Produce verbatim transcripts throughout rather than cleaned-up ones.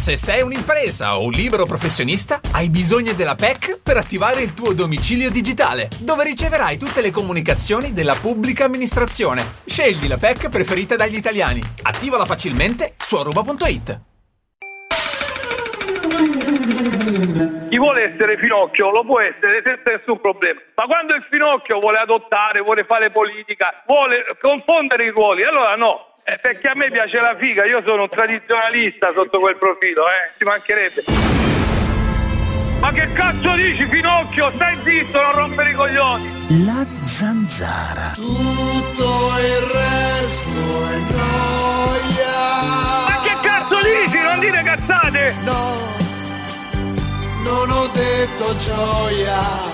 Se sei un'impresa o un libero professionista, hai bisogno della P E C per attivare il tuo domicilio digitale, dove riceverai tutte le comunicazioni della pubblica amministrazione. Scegli la P E C preferita dagli italiani. Attivala facilmente su aruba punto it. Chi vuole essere Finocchio lo può essere senza nessun problema, ma quando il Finocchio vuole adottare, vuole fare politica, vuole confondere i ruoli, allora no. Eh, perché a me piace la figa, io sono un tradizionalista sotto quel profilo, eh, ci mancherebbe. Ma che cazzo dici, Finocchio? Stai zitto, non rompere i coglioni. La zanzara. Tutto il resto è noia. Ma che cazzo dici? Non dite cazzate! No, non ho detto gioia.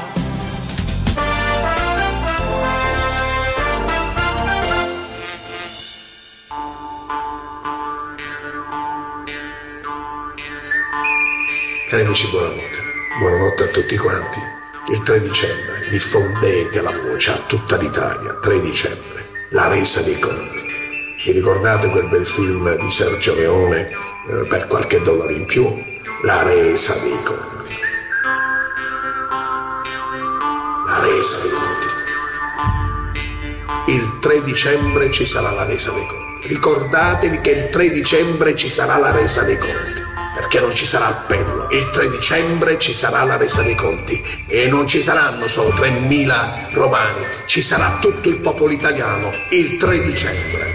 Cari amici, buonanotte. Buonanotte a tutti quanti. Il tre dicembre diffondete la voce a tutta l'Italia. tre dicembre, la resa dei conti. Vi ricordate quel bel film di Sergio Leone, eh, per qualche dollaro in più? La resa dei conti. La resa dei conti. Il tre dicembre ci sarà la resa dei conti. Ricordatevi che il tre dicembre ci sarà la resa dei conti. Perché non ci sarà appello. Il tre dicembre ci sarà la resa dei conti e non ci saranno solo tremila romani, ci sarà tutto il popolo italiano il tre dicembre.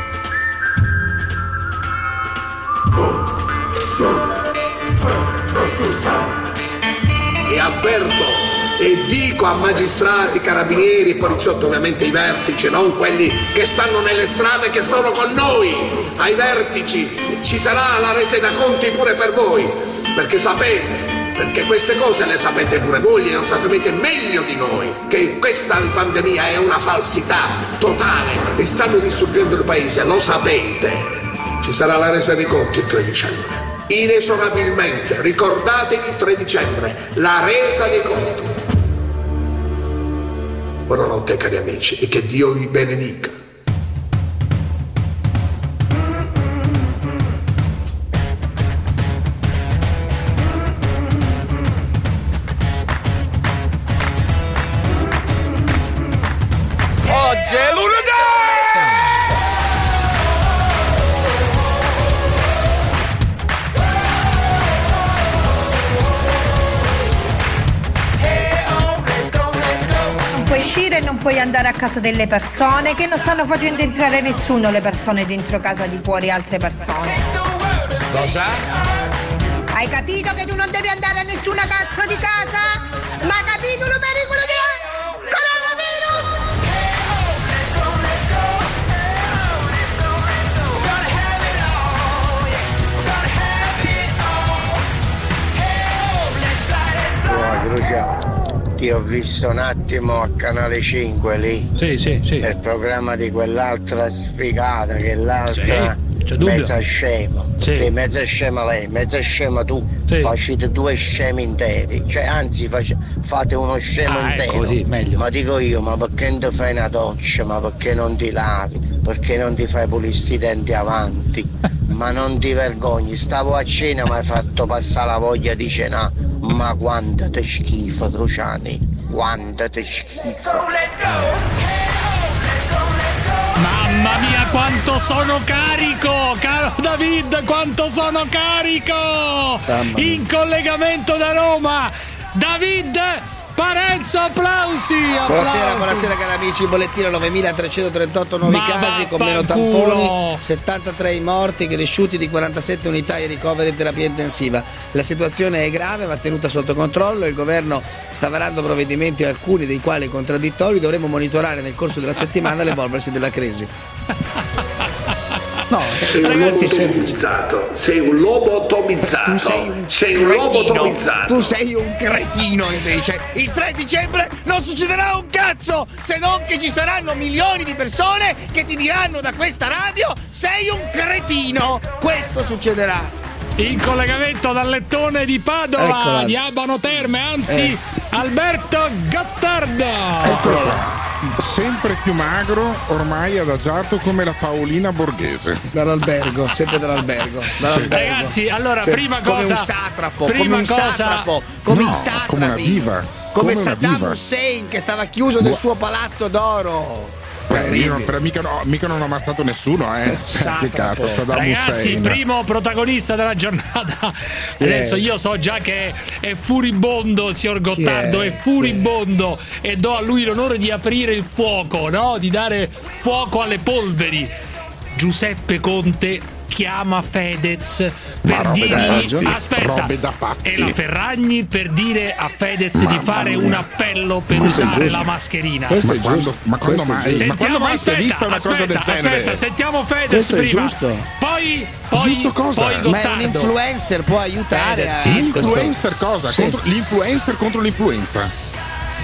E avverto e dico a magistrati, carabinieri, poliziotti, ovviamente i vertici, non quelli che stanno nelle strade, che sono con noi, ai vertici, ci sarà la resa da conti pure per voi, perché sapete, perché queste cose le sapete pure voi, le sapete meglio di noi, che questa pandemia è una falsità totale e stanno distruggendo il paese, lo sapete. Ci sarà la resa dei conti il tre dicembre, inesorabilmente, ricordatevi tre dicembre, la resa dei conti. Buonanotte cari amici e che Dio vi benedica. Oggi è lunedì! Non puoi uscire e non puoi andare a casa delle persone che non stanno facendo entrare nessuno le persone dentro casa di fuori altre persone. Cosa? Hai capito che tu non devi andare a nessuna cazzo di casa? Ma hai capito il pericolo di coronavirus? Ciao, ti ho visto un attimo a Canale cinque lì. Sì, sì, sì. Nel programma di quell'altra sfigata che l'altra Sì, c'è dubbio. mezza scema. Sì. Sì, mezza scema lei, mezza scema tu. Sì. Facete due scemi interi. Cioè, anzi, face- fate uno scemo Ah, intero. ecco, sì, meglio. Ma dico io, ma perché non ti fai una doccia? Ma perché non ti lavi? Perché non ti fai pulire i denti avanti? Ma non ti vergogni, stavo a cena mi hai fatto passare la voglia di cenare. Ma quanto te schifo, Cruciani, quanto te schifo. Mamma mia, quanto sono carico! Caro David, quanto sono carico! In collegamento da Roma, David Parenzo, applausi! applausi. Buonasera, buonasera cari amici, bollettino novemilatrecentotrentotto nuovi Ma casi con meno vaffanculo. tamponi, settantatré i morti, cresciuti di quarantasette unità di ricoveri in terapia intensiva. La situazione è grave, va tenuta sotto controllo, il governo sta varando provvedimenti, alcuni dei quali contraddittori, dovremo monitorare nel corso della settimana l'evolversi della crisi. No, Sei un ragazzi, lobo semplice. atomizzato, sei un lobo atomizzato. Tu sei un sei un lobo cretino. atomizzato. Tu sei un cretino invece. Il tre dicembre non succederà un cazzo, se non che ci saranno milioni di persone che ti diranno da questa radio sei un cretino. Questo succederà. In collegamento dal lettone di Padova, Eccola. di Abano Terme, anzi Eh. Alberto Gottardo. Eccolo là. Sempre più magro, ormai adagiato come la Paolina Borghese. Dall'albergo, sempre dall'albergo. dall'albergo. Ragazzi, allora, Cioè, prima come cosa. un satrapo, prima come un cosa, satrapo, come No, i satrapi. come una diva. Come, Come una Saddam diva. Hussein che stava chiuso nel suo palazzo d'oro. Beh, io non, però mica, no, mica non ho ammazzato nessuno, eh. Che cazzo, Saddam Ragazzi, Hussein. primo protagonista della giornata. Adesso io so già che è furibondo il signor Gottardo, Chi è, è? furibondo e do a lui l'onore di aprire il fuoco, no? Di dare fuoco alle polveri. Giuseppe Conte chiama Fedez per robe da dirgli pazzi, aspetta robe da pazzi. e la Ferragni per dire a Fedez Mamma di fare mia. un appello per Questo è usare giusto. la mascherina. Ma quando, ma quando mai? Ma Sentiamo, quando mai si è aspetta, vista una aspetta, cosa del genere? aspetta, sentiamo Fedez Questo è prima. giusto. Poi, poi, Giusto cosa? poi Ma è un Gottardo. influencer, può aiutare Fedez, a sì, L'influencer cosa? Sì. Contro, l'influencer contro l'influenza.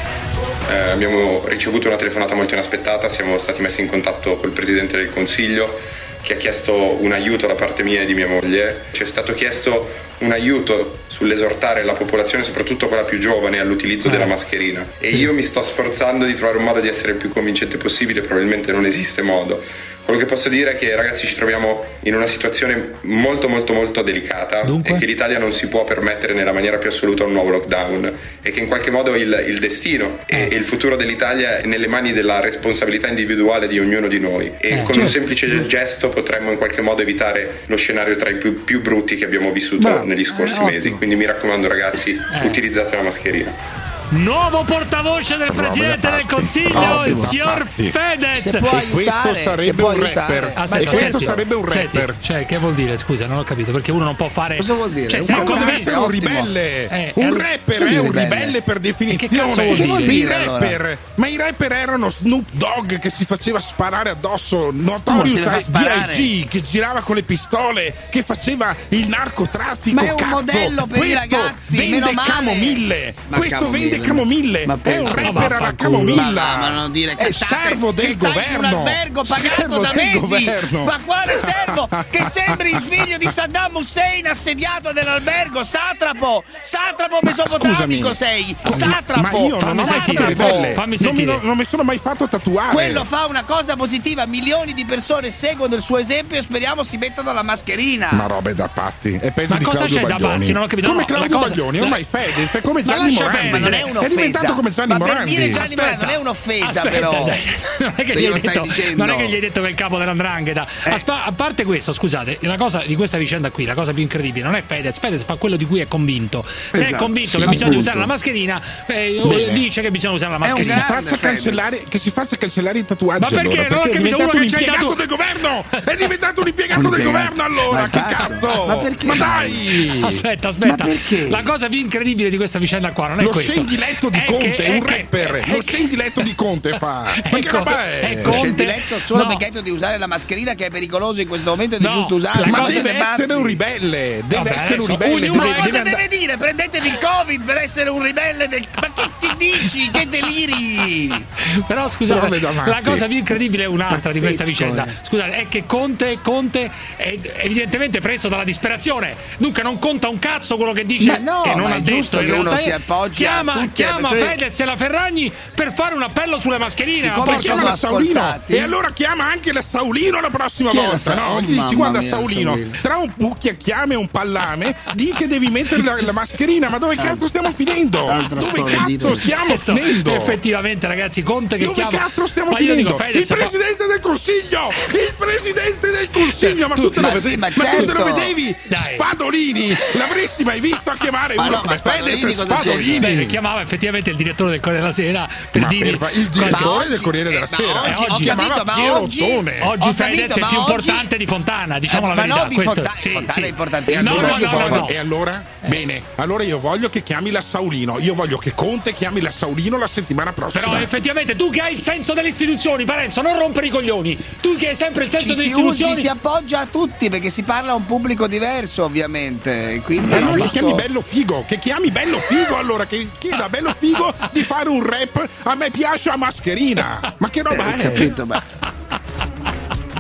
Eh, abbiamo ricevuto una telefonata molto inaspettata, siamo stati messi in contatto col Presidente del Consiglio che ha chiesto un aiuto da parte mia e di mia moglie. Ci è stato chiesto un aiuto sull'esortare la popolazione, soprattutto quella più giovane, all'utilizzo della mascherina. E io mi sto sforzando di trovare un modo di essere il più convincente possibile, probabilmente non esiste modo. Quello che posso dire è che, ragazzi, ci troviamo in una situazione molto molto molto delicata. Dunque? E che l'Italia non si può permettere nella maniera più assoluta un nuovo lockdown e che in qualche modo il, il destino e, e il futuro dell'Italia è nelle mani della responsabilità individuale di ognuno di noi e Eh, con certo. un semplice gesto potremmo in qualche modo evitare lo scenario tra i più, più brutti che abbiamo vissuto Bravo. negli scorsi Eh, mesi. ottimo. Quindi mi raccomando, ragazzi, Eh. utilizzate la mascherina. Nuovo portavoce del Robe da Presidente del pazzi. Consiglio, Robe il da signor pazzi. Fedez. Se può E questo aiutare, se sarebbe può un aiutare. rapper. Aspetta, E questo senti, sarebbe un senti, rapper. cioè, che vuol dire? Scusa, non ho capito, perché uno non può fare. Cosa vuol dire? Cioè, Un se cantante, secondo Deve me essere un ottimo. ribelle. Eh, un eh, rapper sì, è un ribelle. ribelle per definizione. Che cazzo vuol Che vuol dire? I dire, allora? rapper, ma i rapper erano Snoop Dogg che si faceva sparare addosso, Notorious si fa sparare? B I G che girava con le pistole, che faceva il narcotraffico. Ma è un cazzo. modello per i Questo ragazzi, vende meno male. camomille. Ma Questo camomille. vende camomille. Ma è un pensa- rapper Ma alla vaffanculo. camomilla. Ma- ma non dire è cazzate, servo del che stai in un governo. albergo pagato Servo da del mesi. governo. Ma quale servo? Che sembri il figlio di Saddam Hussein assediato nell'albergo. Satrapo, satrapo mesopotamico sei. Satrapo. Ma io non ho mai fatto sentire. ribelle. Fammi Non mi, sentire. non mi sono mai fatto tatuare. Quello fa una cosa positiva, milioni di persone seguono il suo esempio e speriamo si mettano la mascherina. Ma robe da pazzi. È peggio Ma di cosa Claudio c'è da Baglioni. pazzi? Non ho capito. Come No, Claudio la cosa- Baglioni, la- ormai Fedez è come Ma Gianni lascia Morandi. perdere. Ma non è un'offesa. È diventato come Gianni Ma per Morandi. dire Gianni Morandi non è un'offesa, Aspetta, però. dai, non è che Se gli hai glielo stai detto, dicendo. non è che gli hai detto che è il capo dell'andrangheta. Eh. Aspa- a parte questo, scusate, la cosa di questa vicenda qui, la cosa più incredibile non è Fedez. Fedez fa quello di cui è convinto. Se è Esatto, convinto sì, che bisogna appunto. usare la mascherina, eh, Bene. dice che bisogna usare la È un Che si, mascherina. grande faccia Fedez. cancellare, che si faccia cancellare i tatuaggi. Ma perché? allora, Non ho perché è capito, diventato uno un che c'hai impiegato dato- del governo. È diventato un impiegato Un del impiegato. governo allora. Ma Che cazzo? cazzo? Ma perché? Ma dai! Aspetta, aspetta. Ma perché? La cosa più incredibile di questa vicenda qua non è Lo questo. scendiletto di È Conte, che- è un è che- rapper. è Lo che- scendiletto di Conte fa. Ma che Ecco, roba è? ecco. Lo Conte- scendiletto solo no. perché hai detto di usare la mascherina che è pericoloso in questo momento ed è No, giusto usarla. la Ma cosa- deve siete pazzi? essere un ribelle. Deve Vabbè, essere un adesso, ribelle. ognuno- Ma Deve, cosa deve deve, andare- dire? Prendetevi il Covid per essere un ribelle del. Ma che ti dici? Che deliri! Però scusate, Prove davanti. la cosa più incredibile è un'altra di questa Pazzesco, vicenda. eh. Scusate, è che Conte, Conte è evidentemente preso dalla disperazione. Dunque non conta un cazzo quello che dice, Ma no, che non ma ha è detto. giusto in che uno realtà si è- appoggia a chiama, tutte le chiama persone- Fedez e la Ferragni per fare un appello sulle mascherine. Siccome Ma porca- sono chiama la Saulino ascoltati. e allora chiama anche la Saulino la prossima Chi è la volta, Sa- no? oh, Gli dici mamma guarda mia, Saulino, Saulino. tra un pucchiacchiame e un pallame di che devi mettere la, la mascherina, ma dove cazzo stiamo finendo? Altra Dove storia, cazzo dito. stiamo Questo, finendo? effettivamente, ragazzi, Conte che Dove chiama. cazzo stiamo Ma io finendo? dico, Fedez, il presidente del consiglio! Il presidente del consiglio! Ma tu te lo ma vedevi? sì, ma ma tu te lo certo. vedevi? Dai. Spadolini! L'avresti mai visto a chiamare Ma uno no, come ma Spadolini Fedez? cosa c'entra? Spadolini! Beh, chiamava effettivamente il direttore del Corriere della Sera per Ma dirgli. per fa- il quando- direttore oggi- del Corriere della eh, ma Sera oggi- ho si chiamava capito, ma Piero oggi- Ottone. Oggi Ho Fedez capito, è ma più oggi- importante di Fontana, diciamo Eh, la ma verità. no, di Questo- Fontana- sì, Fontana sì. è importantissimo. No, Allora no, io no, voglio- no. E allora? Bene, allora io voglio che chiami la Saulino. Io voglio che Conte chiami la Saulino la settimana prossima. Però effettivamente tu che hai il senso delle istituzioni, Parenzo, non rompere i coglioni. Tu che hai sempre il senso Ci delle si, usi, istituzioni. si appoggia a tutti perché si parla a un pubblico diverso, ovviamente. Quindi E è allora che giusto. chiami bello figo, che chiami bello figo allora, che chieda bello figo di fare un rap. A me piace la mascherina. Ma che roba Eh, è? capito, beh.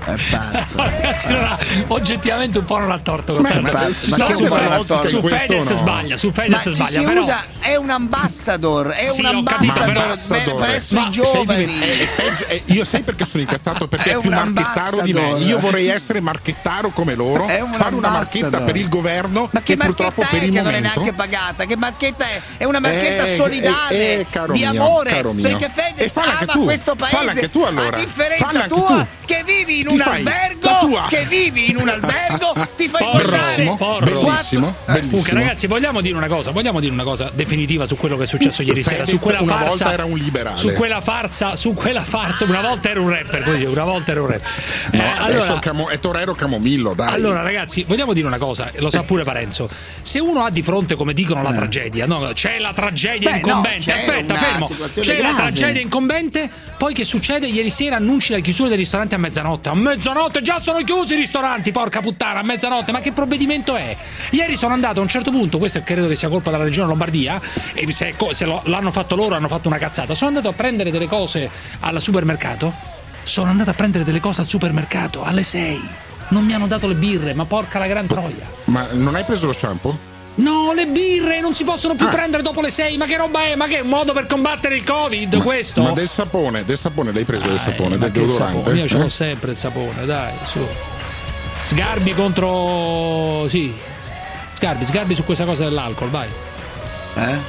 È pazzo. Ragazzi, non ha, oggettivamente un po' non ha torto con Ma, te. ma, ma, No, ma che su, su, su Fedez no? sbaglia, su Fedez ma sbaglia. ci si però... usa, è un ambassador, è Sì, un ho capito, ambassador però- per- presso Ma i giovani. sei diven- è peggio- è- io sai perché sono incazzato? Perché È è più un marchettaro di me. ambassador. Io vorrei essere marchettaro come loro, È un fare una marchetta ambassador. per il governo Ma che e purtroppo marchetta per è il che non è momento neanche pagata? Che marchetta è? È una marchetta Eh, solidale eh, eh, caro di mio, amore, caro mio. perché E Fedez falla anche ama tu, questo paese. falla anche tu, allora. A differenza Falla anche tua tu. che vivi in Ti un fai la albergo, tua. che vivi in un albergo, ti fai Porro, portare porro. Bellissimo, Comunque, bellissimo. ragazzi, vogliamo dire una cosa, vogliamo dire una cosa definitiva su quello che è successo ieri Fedez sera, su quella una farsa. volta era un liberale. Su quella farsa, su quella farsa, una volta era un rapper, così, una volta era un rapper. No, Eh, adesso allora, Camo- è Torero Camomillo, dai. Allora, ragazzi, vogliamo dire una cosa, lo sa pure Parenzo. Se uno ha di fronte, come dicono, la Eh. tragedia, no? C'è la tragedia Beh, incombente. no, c'è Aspetta, una fermo. situazione C'è la grave. tragedia incombente. Poi che succede? Ieri sera annunci la chiusura dei ristoranti a mezzanotte. A mezzanotte già sono chiusi i ristoranti, porca puttana, a mezzanotte. Ma che provvedimento è? Ieri sono andato a un certo punto, questo credo che sia colpa della regione Lombardia, e se, se lo, l'hanno fatto loro hanno fatto una cazzata. Sono andato a prendere delle cose al supermercato. Sono andato a prendere delle cose al supermercato alle sei. Non mi hanno dato le birre, ma porca la gran troia. Ma non hai preso lo shampoo? No, le birre non si possono più Ah. prendere dopo le sei. Ma che roba è? Ma che è un modo per combattere il Covid questo? Ma del sapone, del sapone l'hai preso del sapone, del Ma che deodorante? sapone? Io ce l'ho Eh? sempre il sapone, dai, su. Sgarbi contro. Sì. Sgarbi, sgarbi su questa cosa dell'alcol, vai. Eh?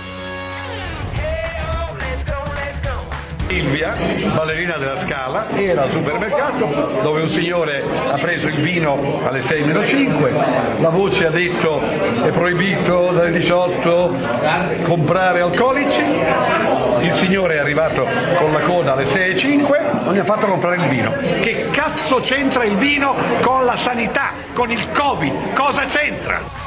Silvia, ballerina della Scala, era al supermercato dove un signore ha preso il vino alle sei meno cinque, la voce ha detto è proibito dalle diciotto comprare alcolici, il signore è arrivato con la coda alle sei e cinque, non gli ha fatto comprare il vino. Che cazzo c'entra il vino con la sanità, con il Covid? Cosa c'entra?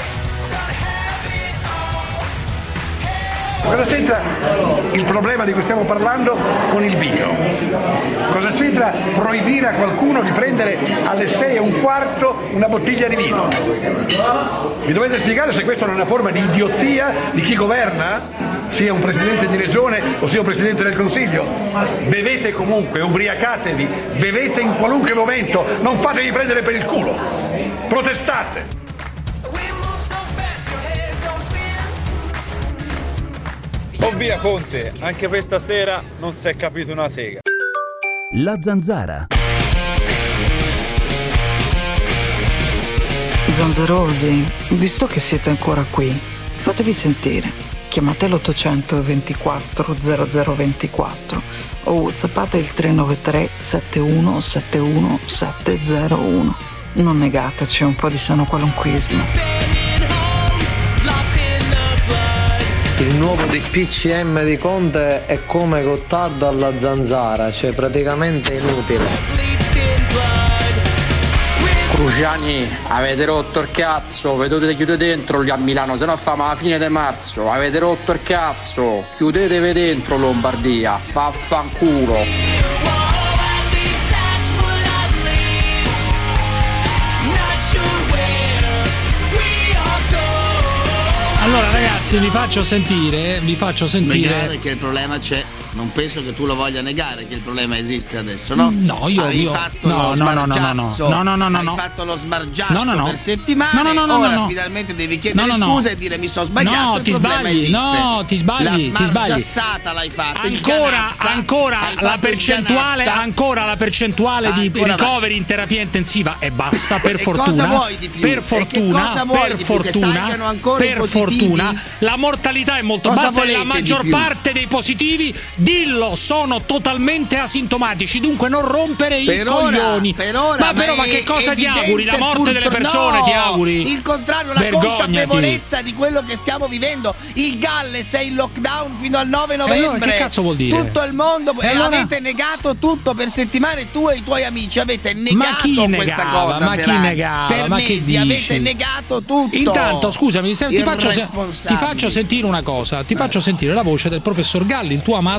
Cosa c'entra il problema di cui stiamo parlando con il vino? Cosa c'entra proibire a qualcuno di prendere alle sei e un quarto una bottiglia di vino? Mi dovete spiegare se questa non è una forma di idiozia di chi governa? Sia un presidente di regione o sia un presidente del Consiglio? Bevete comunque, ubriacatevi, bevete in qualunque momento, non fatevi prendere per il culo. Protestate! Oh via Conte, anche per stasera non si è capito una sega. La Zanzara. Zanzerosi, visto che siete ancora qui, fatevi sentire. Chiamate l'ottocento ventiquattro zero zero ventiquattro o whatsappate il tre nove tre sette uno sette uno sette zero uno. Non negateci un po' di sano qualunquismo. Il nuovo D P C M di Conte è come Gottardo alla Zanzara, cioè praticamente inutile. Cruciani, avete rotto il cazzo, vedete chiudete dentro lì a Milano, se no famo la fine di marzo, avete rotto il cazzo, chiudetevi dentro Lombardia, vaffanculo. Allora ragazzi, vi faccio sentire, vi faccio sentire. Negare che il problema c'è. Non penso che tu lo voglia negare che il problema esiste adesso, no? No, io Hai io fatto no, lo no, no, no, no, smargiasso. no, no, no, no, Hai no. fatto lo smargiasso No, no, no. per settimane. No, no, no, no, ora no, no. finalmente devi chiedere No, no, no. scusa e dire mi sono sbagliato. No, il ti problema sbagli, esiste. no, ti sbagli, La ti sbagli. smargiassata l'hai fatta. il Ancora, ganassa, ancora hai la fatto il percentuale, ganassa. ancora la percentuale di Ancora va- ricoveri in terapia intensiva è bassa, per E fortuna. cosa vuoi di più? Per E che fortuna, cosa vuoi per di più? Che fortuna, salgano ancora i per positivi? fortuna, la mortalità è molto Cosa bassa e la volete di maggior più? parte dei positivi, dillo, sono totalmente asintomatici, dunque non rompere Per i ora, coglioni. per ora, ma però, ma è che cosa ti evidente, auguri? La morte delle purtro- persone no, ti auguri? Il contrario, la Vergognati. consapevolezza di quello che stiamo vivendo. Il Galles è in lockdown fino al nove novembre. allora che cazzo vuol dire? Tutto il mondo. E E allora? avete negato tutto per settimane, tu e i tuoi amici avete negato chi questa negava? cosa. Ma per chi anni. negava? Per Ma che mesi dici? avete negato tutto. Intanto, scusami, se- ti faccio, se- ti Irresponsabili. faccio sentire una cosa. Ti faccio sentire la voce del professor Galli, il tuo amato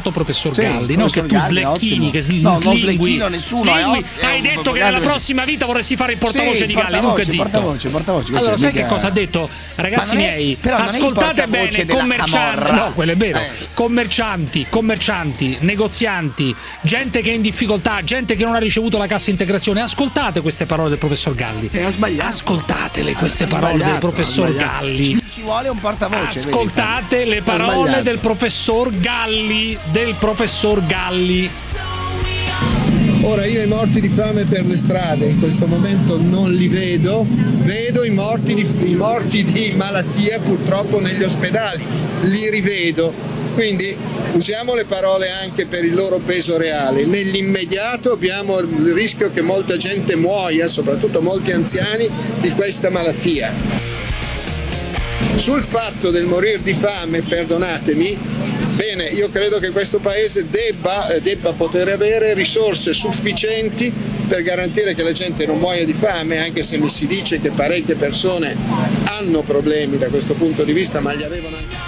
noto professor Sì, Galli, no? Che professor tu Galli, slecchini, ottimo. che sl- No, non slingui, slecchino nessuno, è slingui. ot- è Hai un detto che grande nella pers- prossima vita vorresti fare il portavoce Sì, di Galli, portavoce, dunque zitto. portavoce, portavoce, Allora, cioè, sai mica- che cosa ha detto? Ragazzi Ma non è- miei, però non è il ascoltate portavoce bene, della commercianti, camorra. no, quello è vero. Eh. Commercianti, commercianti, negozianti, gente che è in difficoltà, gente che non ha ricevuto la cassa integrazione, ascoltate queste parole del professor Galli. E ha sbagliato. Ascoltatele queste Ha parole del sbagliato, professor ha sbagliato. Galli. Ci, ci vuole un portavoce. Ascoltate vedi, le ha parole sbagliato. del professor Galli, del professor Galli. Ora io i morti di fame per le strade in questo momento non li vedo, vedo i morti di, i morti di malattia purtroppo negli ospedali, li rivedo, quindi usiamo le parole anche per il loro peso reale. Nell'immediato abbiamo il rischio che molta gente muoia, soprattutto molti anziani, di questa malattia. Sul fatto del morire di fame, perdonatemi, bene, io credo che questo paese debba, eh, debba poter avere risorse sufficienti per garantire che la gente non muoia di fame, anche se mi si dice che parecchie persone hanno problemi da questo punto di vista, ma li avevano anche.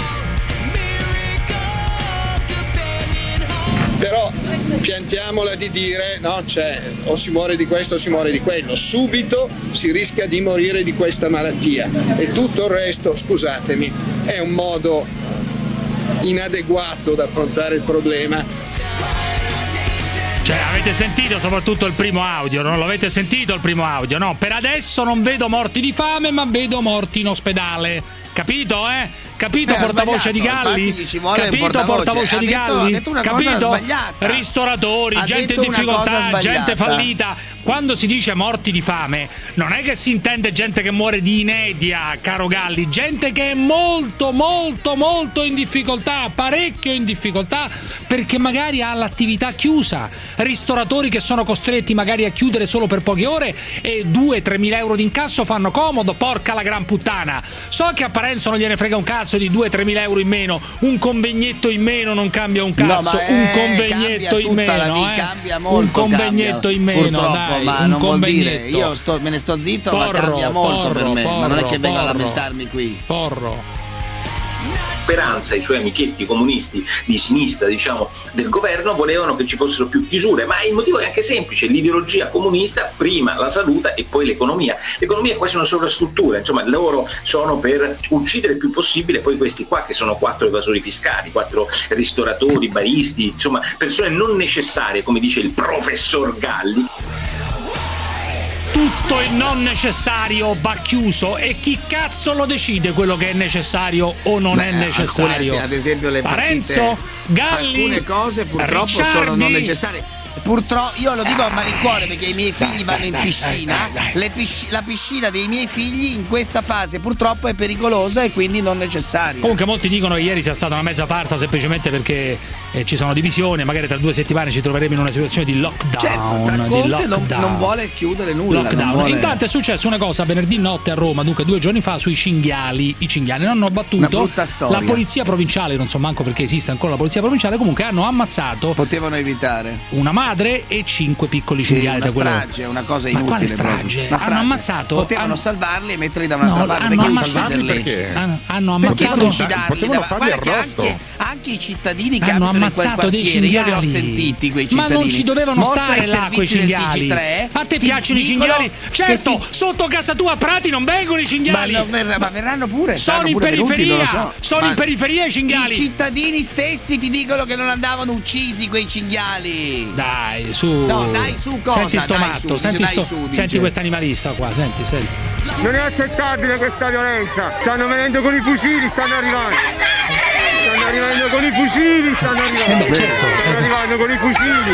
Però piantiamola di dire, no, cioè, o si muore di questo o si muore di quello, subito si rischia di morire di questa malattia e tutto il resto, scusatemi, è un modo inadeguato ad affrontare il problema. Cioè, avete sentito soprattutto il primo audio, non l'avete sentito il primo audio, no? Per adesso non vedo morti di fame, ma vedo morti in ospedale. Capito, eh? Capito, Eh, ha portavoce di sbagliato, Galli? infatti gli ci vuole un Capito, portavoce. portavoce Ha di detto- Galli? ha detto una cosa Capito? sbagliata. Ristoratori, Ha gente detto in una cosa difficoltà, sbagliata. gente fallita. Quando si dice morti di fame, non è che si intende gente che muore di inedia, caro Galli, gente che è molto, molto, molto in difficoltà, parecchio in difficoltà, perché magari ha l'attività chiusa. Ristoratori che sono costretti magari a chiudere solo per poche ore e due tre mila euro di incasso fanno comodo, porca la gran puttana. So che a Parenzo non gliene frega un cazzo di due tre mila euro in meno, un convegnetto in meno non cambia un No, cazzo, ma, un eh, convegnetto in tutta la meno, vita, eh. cambia molto, un convegnetto cambia, in meno, purtroppo, dai, ma un non vuol dire, convegnetto. io sto, me ne sto zitto, ma Porro, cambia molto per porro, me, ma non è che vengo a porro, lamentarmi qui. Porro. Speranza, i suoi amichetti comunisti di sinistra, diciamo, del governo volevano che ci fossero più chiusure, ma il motivo è anche semplice: l'ideologia comunista prima la salute e poi l'economia. L'economia è quasi una sovrastruttura, insomma, loro sono per uccidere il più possibile poi questi qua che sono quattro evasori fiscali, quattro ristoratori, baristi, insomma, persone non necessarie, come dice il professor Galli. Tutto il non necessario va chiuso e chi cazzo lo decide quello che è necessario o non Beh, è necessario? alcune, ad esempio le Parenzo, partite, Galli, alcune cose purtroppo Ricciardi. sono non necessarie. Purtroppo io lo dico a malincuore perché i miei figli vanno in piscina. Le pisci- la piscina dei miei figli in questa fase purtroppo è pericolosa e quindi non necessaria. Comunque molti dicono che ieri sia stata una mezza farsa semplicemente perché eh, ci sono divisioni, magari tra due settimane ci troveremo in una situazione di lockdown. Certo, tra di Conte non, lockdown. non vuole chiudere nulla. Lockdown. Non vuole... Intanto è successa una cosa venerdì notte a Roma, dunque due giorni fa, sui cinghiali. I cinghiali non hanno Una battuto brutta storia. la polizia provinciale, non so manco perché esiste ancora la polizia provinciale, comunque hanno ammazzato Potevano evitare. una madre e cinque piccoli Sì, cinghiali. una da quello... strage, una cosa Ma inutile. quale proprio. strage? Una strage. Hanno ammazzato. Potevano hanno... salvarli e metterli da un'altra No, parte. hanno Perché ammazzato ucciderli? Perché? Hanno, hanno Perché ammazzato trucidarli? potevano Da- farli guarda che arresto. anche, anche i cittadini che hanno abitano in quel ammazzato dei quartiere, io li ho cinghiali. sentiti quei Ma cittadini. non ci dovevano Mostra stare i là quei servizi del cinghiali. T G tre, A te ti piacciono i dicono cinghiali? che Certo, si- sotto casa tua a Prati non vengono i cinghiali. Ma, no, ver- ma verranno pure. Sono saranno in pure venuti, periferia, non lo so. sono Ma in periferia i cinghiali. I cittadini stessi ti dicono che non andavano uccisi quei cinghiali. Dai, su. No, dai, su cosa? Senti sto Dai, matto, su, dice, senti, dai, sto, su, dice. senti questo animalista qua, senti, senti. Non è accettabile questa violenza. Stanno venendo con i fucili, stanno arrivando. Stanno arrivando con i fucili, stanno arrivando. Eh beh, certo. Stanno arrivando con i fucili.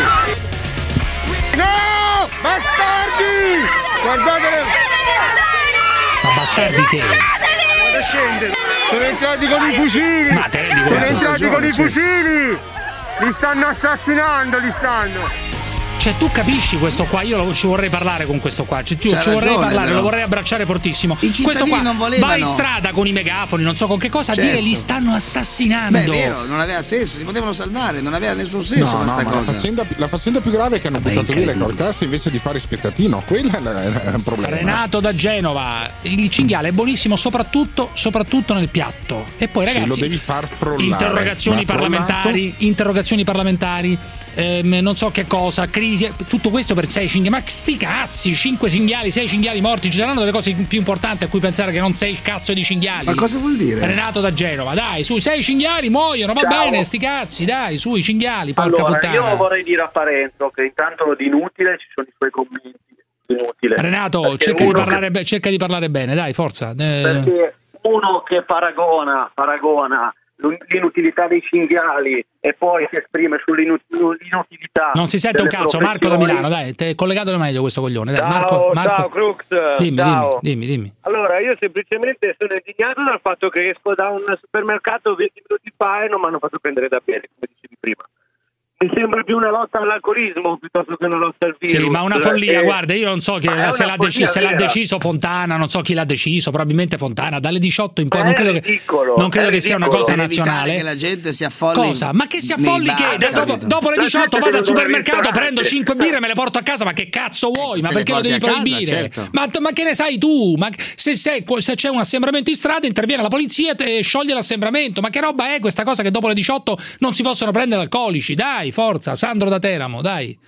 No! Bastardi! Guardatele! Ma bastardi che? Guarda scende! Sono entrati con i fucili! Ma te rendi conto? Sono entrati ragione, con i sì. fucili! Li stanno assassinando, li stanno! Cioè, tu capisci questo qua? Io lo, ci vorrei parlare con questo qua. Ci, ci ragione, vorrei parlare, però. lo vorrei abbracciare fortissimo. I cittadini questo qua non volevano. va in strada con i megafoni, non so con che cosa, Certo. a dire li stanno assassinando. Beh, è vero, non aveva senso, si potevano salvare, non aveva nessun senso No, questa no, ma cosa. La faccenda, la faccenda più grave è che hanno Vabbè, buttato via le incredibile. carcasse invece di fare spezzettino. Quello è il- è il problema. Renato da Genova, il cinghiale è buonissimo soprattutto, soprattutto nel piatto. E poi Sì, ragazzi, lo devi far frullare. interrogazioni Va frullato. parlamentari, interrogazioni parlamentari, ehm, non so che cosa, crisi, tutto questo per sei cinghiali. Ma sti cazzi, cinque cinghiali, sei cinghiali morti, ci saranno delle cose più importanti a cui pensare che non sei il cazzo di cinghiali. Ma cosa vuol dire? Renato da Genova, dai, su, sei cinghiali muoiono, va Ciao. bene, sti cazzi, dai, su, i cinghiali, porca Allora, puttana. io vorrei dire a Parenzo che intanto di inutile ci sono i suoi commenti. Inutile. Renato, Perché cerca di, uno parlare, che- be- cerca di parlare bene, dai, forza. Eh, Perché uno che paragona, paragona l'inutilità dei cinghiali e poi si esprime sull'inutilità. Non si sente un delle cazzo, Marco da professioni. Milano, dai, te, collegatelo meglio questo coglione, dai. Ciao, Marco, Marco. ciao Crux. Dimmi, Ciao. dimmi, dimmi, dimmi. Allora, io semplicemente sono indignato dal fatto che esco da un supermercato venti minuti fa e non mi hanno fatto prendere da bere, come dicevi prima. Mi sembra più una lotta all'alcolismo piuttosto che una lotta al virus. Sì, ma una follia, Eh, guarda, io non so chi, ma è se, una l'ha deci- follia se l'ha vera. deciso Fontana, non so chi l'ha deciso, probabilmente Fontana, dalle diciotto in poi, Ma non è credo, ridicolo, che, non credo è che sia una ridicolo. cosa Per evitare nazionale. che la gente si affolli. Cosa? Ma che si nei affolli bar, che? Da- dopo, capito? dopo le La diciotto gente vado al deve andare al supermercato, ristorante. prendo cinque birre e me le porto a casa, ma che cazzo vuoi? Ma te le perché lo porti devi a casa, proibire? certo. Ma, ma che ne sai tu? Ma se, se- se c'è un assembramento in strada interviene la polizia e scioglie l'assembramento. Ma che roba è questa cosa che dopo le diciotto non si possono prendere alcolici? Dai, forza, Sandro da Teramo, dai.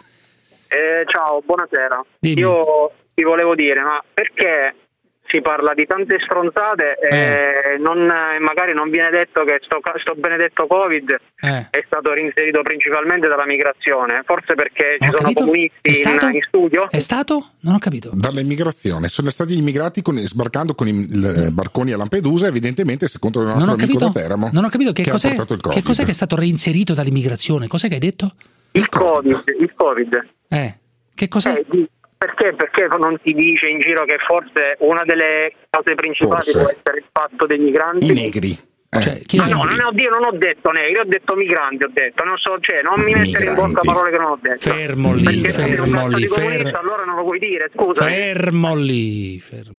Eh, ciao, buonasera. Dimmi. Io ti volevo dire, ma perché si parla di tante stronzate e Eh. non, eh, magari non viene detto che sto, ca- sto benedetto Covid Eh. è stato reinserito principalmente dalla migrazione? Forse perché ci Non ho sono capito. comunisti È stato? in, in studio? È stato? Non ho capito. Dall'immigrazione sono stati gli immigrati con, sbarcando con i il, barconi a Lampedusa, evidentemente secondo il nostro Non ho amico capito. da Teramo, Non ho capito che che ha cos'è, portato il che Covid. cos'è che è stato reinserito dall'immigrazione. Cos'è che hai detto? Il Covid, il Covid. Eh, che cos'è? Eh, di- perché, perché non si dice in giro che forse una delle cause principali Forse. può essere il fatto dei migranti? I negri. Eh, Cioè, chi- i Ma no, negri. non ho, io non ho detto negri, ho detto migranti, ho detto, non so, cioè, non mi mettere in bocca Migranti. parole che non ho detto. Fermo lì, Perché se sei un fermo cazzo lì, di fer- comunista, allora non lo puoi dire, scusa. Fermo lì. Fermo.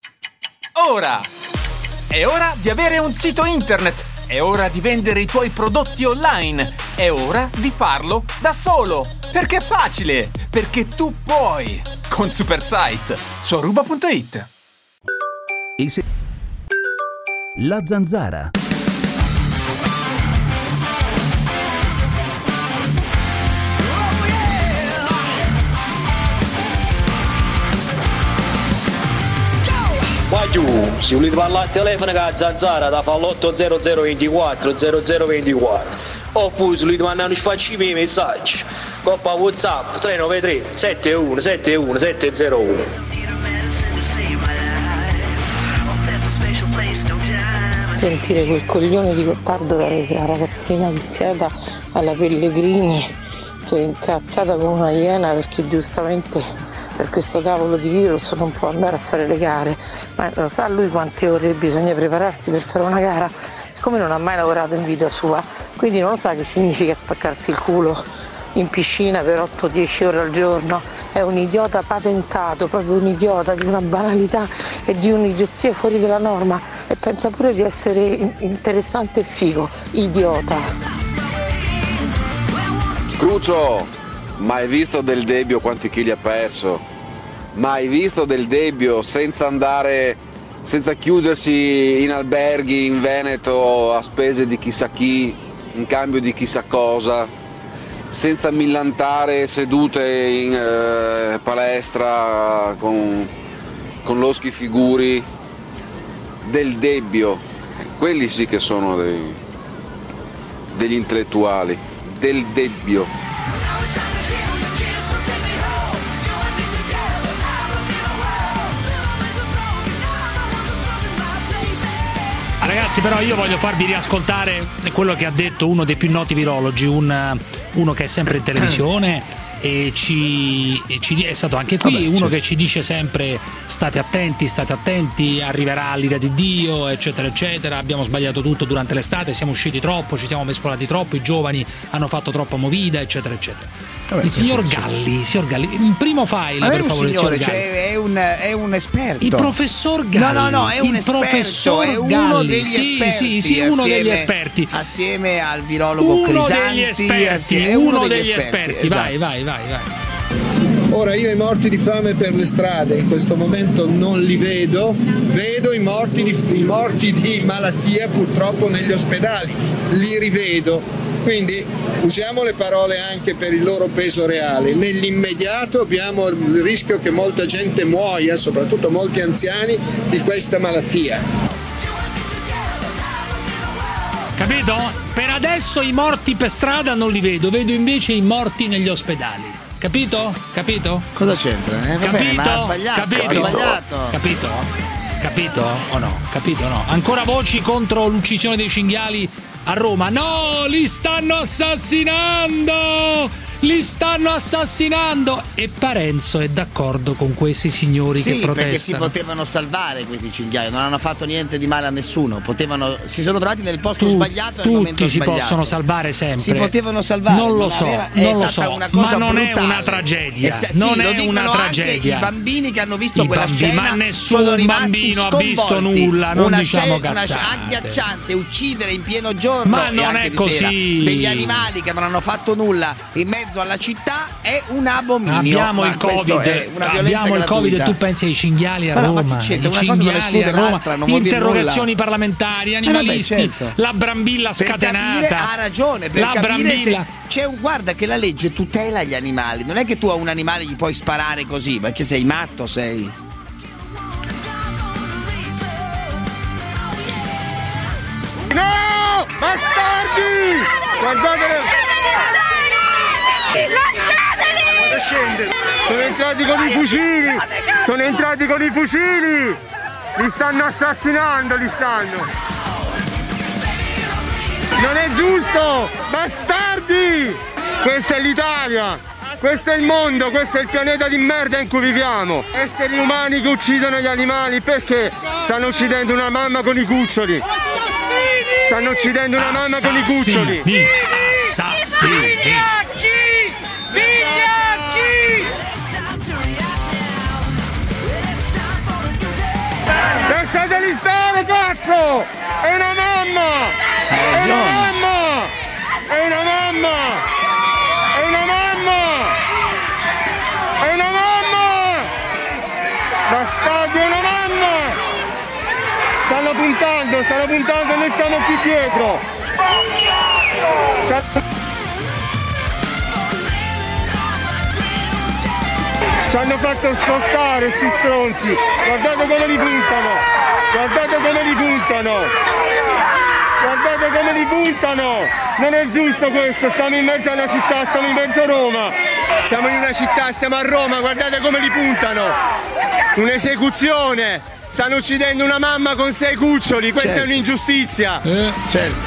Ora! È ora di avere un sito internet! È ora di vendere i tuoi prodotti online! È ora di farlo da solo! Perché è facile! Perché tu puoi! Con Supersite su aruba punto it. Il se- La Zanzara. Ma giù, se volete parlare al telefono con la Zanzara da fa l'otto zero zero ventiquattro zero zero ventiquattro, oppure se volete mandare un sfaccimi i messaggi coppa WhatsApp tre nove tre sette uno sette uno sette zero uno. Sentire quel coglione di Gottardo dare la ragazzina viziata alla Pellegrini che è incazzata come una iena perché giustamente per questo cavolo di virus non può andare a fare le gare, ma lo sa lui quante ore bisogna prepararsi per fare una gara? Siccome non ha mai lavorato in vita sua, quindi non lo sa che significa spaccarsi il culo in piscina per otto dieci ore al giorno, è un idiota patentato, proprio un idiota di una banalità e di un'idiozia fuori dalla norma e pensa pure di essere interessante e figo, idiota. Crucio, mai visto Del Debbio quanti chili ha perso? Mai visto Del Debbio senza andare, senza chiudersi in alberghi in Veneto a spese di chissà chi, in cambio di chissà cosa? Senza millantare sedute in eh, palestra con, con loschi figuri. Del Debbio, quelli sì che sono dei, degli intellettuali. Del Debbio. Ragazzi, però io voglio farvi riascoltare quello che ha detto uno dei più noti virologi, un, uno che è sempre in televisione e ci, e ci è stato anche qui. Vabbè, uno certo. che ci dice sempre state attenti, state attenti, arriverà l'ira di Dio, eccetera eccetera. Abbiamo sbagliato tutto durante l'estate, siamo usciti troppo, ci siamo mescolati troppo, i giovani hanno fatto troppa movida, eccetera eccetera. il signor Galli, il signor Galli, il primo file Ma per è un favore, signore, il signor cioè Galli. è un, è un esperto. Il professor Galli. No, no, no, è un il esperto, professor è uno Galli. degli sì, esperti. Sì, sì, uno assieme, degli esperti. Assieme al virologo Uno Crisanti. degli esperti, assieme, è uno, uno degli, degli esperti. esperti. Vai, esatto. vai, vai, vai. Ora io i morti di fame per le strade in questo momento non li vedo, vedo i morti di, i morti di malattia purtroppo negli ospedali, li rivedo, quindi usiamo le parole anche per il loro peso reale. Nell'immediato abbiamo il rischio che molta gente muoia, soprattutto molti anziani, di questa malattia. Capito? Per adesso i morti per strada non li vedo, vedo invece i morti negli ospedali. Capito? Capito? Cosa c'entra? Eh, va Capito? bene, ma ha sbagliato, Capito? ha sbagliato. Capito? Capito o no? Capito o no? Ancora voci contro l'uccisione dei cinghiali a Roma. No, li stanno assassinando! Li stanno assassinando! E Parenzo è d'accordo con questi signori Sì, che protestano. perché si potevano salvare questi cinghiali, non hanno fatto niente di male a nessuno, potevano, si sono trovati nel posto Tu- sbagliato al momento tutti si sbagliato. possono salvare sempre. Si potevano salvare. Non lo so, aveva- è non lo stata so, una cosa ma non è brutale. una tragedia. E sa- non sì, è lo dicono una anche tragedia. i bambini che hanno visto I quella bambini, scena, ma nessun sono rimasti bambino ha visto sconvolti. nulla, non una diciamo scena, una cazzate. scena agghiacciante, uccidere in pieno giorno Ma e non anche è di così. sera degli animali che non hanno fatto nulla in mezzo alla città è un abominio. Abbiamo Ma il questo Covid, è una violenza abbiamo il Covid e gratuita. tu pensi ai cinghiali a Ma no, ma Roma, che c'entra? i Una cosa non cinghiali esclude a Roma, l'altra, non vuol dire interrogazioni nulla. parlamentari, Eh, vabbè, animalisti, certo. la brambilla Per scatenata. capire, ha ragione, per la capire brambilla. se c'è un, guarda che la legge tutela gli animali, non è che tu a un animale gli puoi sparare così, perché sei matto, sei. No! Bastardi! Guardate! Fate scendere! Sono entrati con i fucili! Sono entrati con i fucili! Li stanno assassinando, li stanno! Non è giusto! Bastardi! Questa è l'Italia! Questo è il mondo, questo è il pianeta di merda in cui viviamo! Esseri umani che uccidono gli animali, perché? Stanno uccidendo una mamma con i cuccioli! Stanno uccidendo una mamma con i cuccioli! Assassini! Lasciateli stare, cazzo! È una mamma! È una mamma! È una mamma! È una mamma! È una mamma! Bastardi, è una mamma! Stanno puntando, stanno puntando, noi siamo qui dietro! Sta- Ci hanno fatto spostare sti stronzi! Guardate come li puntano! Guardate come li puntano! Guardate come li puntano! Non è giusto questo! Stiamo in mezzo alla città, stiamo in mezzo a Roma! Siamo in una città, siamo a Roma, guardate come li puntano! Un'esecuzione! Stanno uccidendo una mamma con sei cuccioli, questa Certo. è un'ingiustizia! Eh. Certo.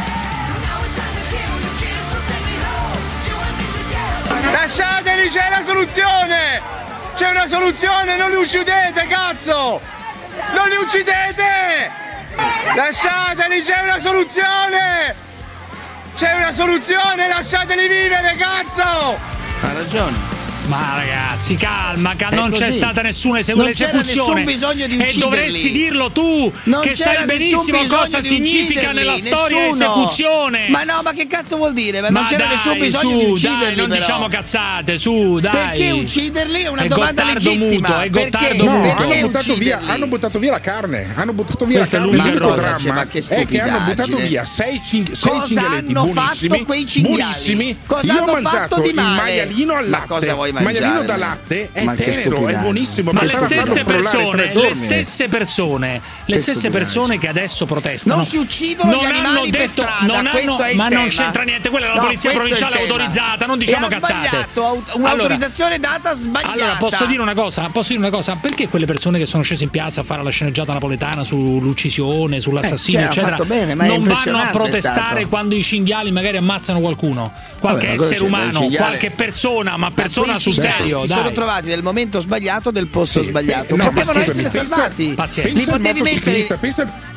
Lasciateli, c'è la soluzione! C'è una soluzione, non li uccidete, cazzo! Non li uccidete! Lasciateli, c'è una soluzione! C'è una soluzione, lasciateli vivere, cazzo! Ha ragione. Ma ragazzi, calma, che È non c'è così. stata nessuna ese- Non c'era esecuzione. nessun bisogno di e ucciderli. dovresti dirlo tu, Non che c'era sai nessun benissimo bisogno cosa di significa ucciderli, nella storia nessuno. esecuzione. Ma no, ma che cazzo vuol dire? Ma non Ma c'era dai, nessun bisogno su, di ucciderli, dai, non però. diciamo cazzate, su, dai. Perché ucciderli è una È domanda Gottardo legittima. muto, è perché? Gottardo No, muto. Perché hanno buttato, via, ucciderli? hanno buttato via la carne, hanno buttato via Questa è la carne. l'unica L'unico cosa, cioè, dramma ma che è che hanno stupidaggine. buttato via sei, cing- sei Cosa cinghialetti hanno buonissimi, fatto quei cinghiali? buonissimi. Cosa Io ho hanno mangiato fatto di il male? maialino al Ma latte. cosa vuoi Il maialino mangiare? da latte è Ma che tenero, è stupidaggine. buonissimo. Ma le basta farlo stesse frullare tre persone, le giorni. stesse persone, le Che stesse stupidaggine. persone che adesso protestano Non si uccidono non gli hanno animali per detto, strada, non questo hanno, è il ma non tema. c'entra niente, quella è la No, polizia questo è il provinciale tema. autorizzata, non diciamo E ha cazzate. sbagliato, aut- un'autorizzazione Allora, data sbagliata. Allora, posso dire una cosa? Posso dire una cosa? Perché quelle persone che sono scese in piazza a fare la sceneggiata napoletana sull'uccisione, sull'assassinio, Eh, cioè, eccetera, hanno fatto bene, ma è non vanno a impressionante protestare stato. quando i cinghiali magari ammazzano qualcuno, qualche Vabbè, ma cosa essere c'è? umano, Il cinghiale- qualche persona, ma Ma persona quei sul cinghiali serio, si dai. sono trovati nel momento sbagliato del posto Sì, sbagliato. eh, no, Potevano pazienza, essere pensa- salvati. pazienza. Li Pensa al potevi motociclista, mettere. pensa,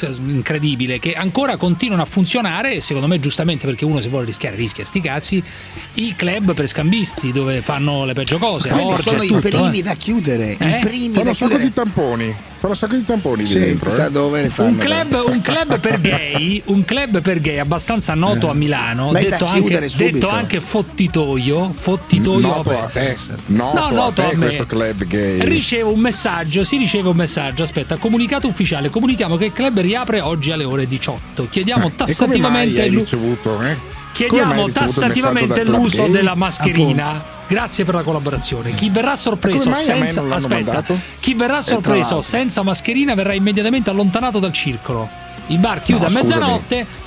incredibile, che ancora continuano a funzionare, e secondo me giustamente, perché uno si vuole rischiare rischia sti cazzi, i club per scambisti dove fanno le peggio cose. Quelli sono tutto, i primi eh. da chiudere, Eh? i primi Fanno da un sacco chiudere. di tamponi. Fanno un sacco di tamponi Sì, lì dentro. chissà eh. dove ne fanno. Un club, un club per gay, un club per gay abbastanza noto a Milano, Ma è da detto chiudere anche, subito. detto anche fottitoio, fottitoio Noto a aperto. te, noto No, a noto te a me. questo club gay. Ricevo un messaggio, si riceve un messaggio, aspetta, comunicato ufficiale, comunichiamo che il club riapre oggi alle ore diciotto. Chiediamo E come mai tassativamente hai l'u- ricevuto, eh? Come mai chiediamo hai ricevuto il tassativamente messaggio dal l'uso club gay? della mascherina. Grazie per la collaborazione. Chi verrà sorpreso come mai a me senza non l'hanno aspetta, mandato? chi verrà tra sorpreso l'altro. senza mascherina verrà immediatamente allontanato dal circolo. Il bar chiude No, a scusami. mezzanotte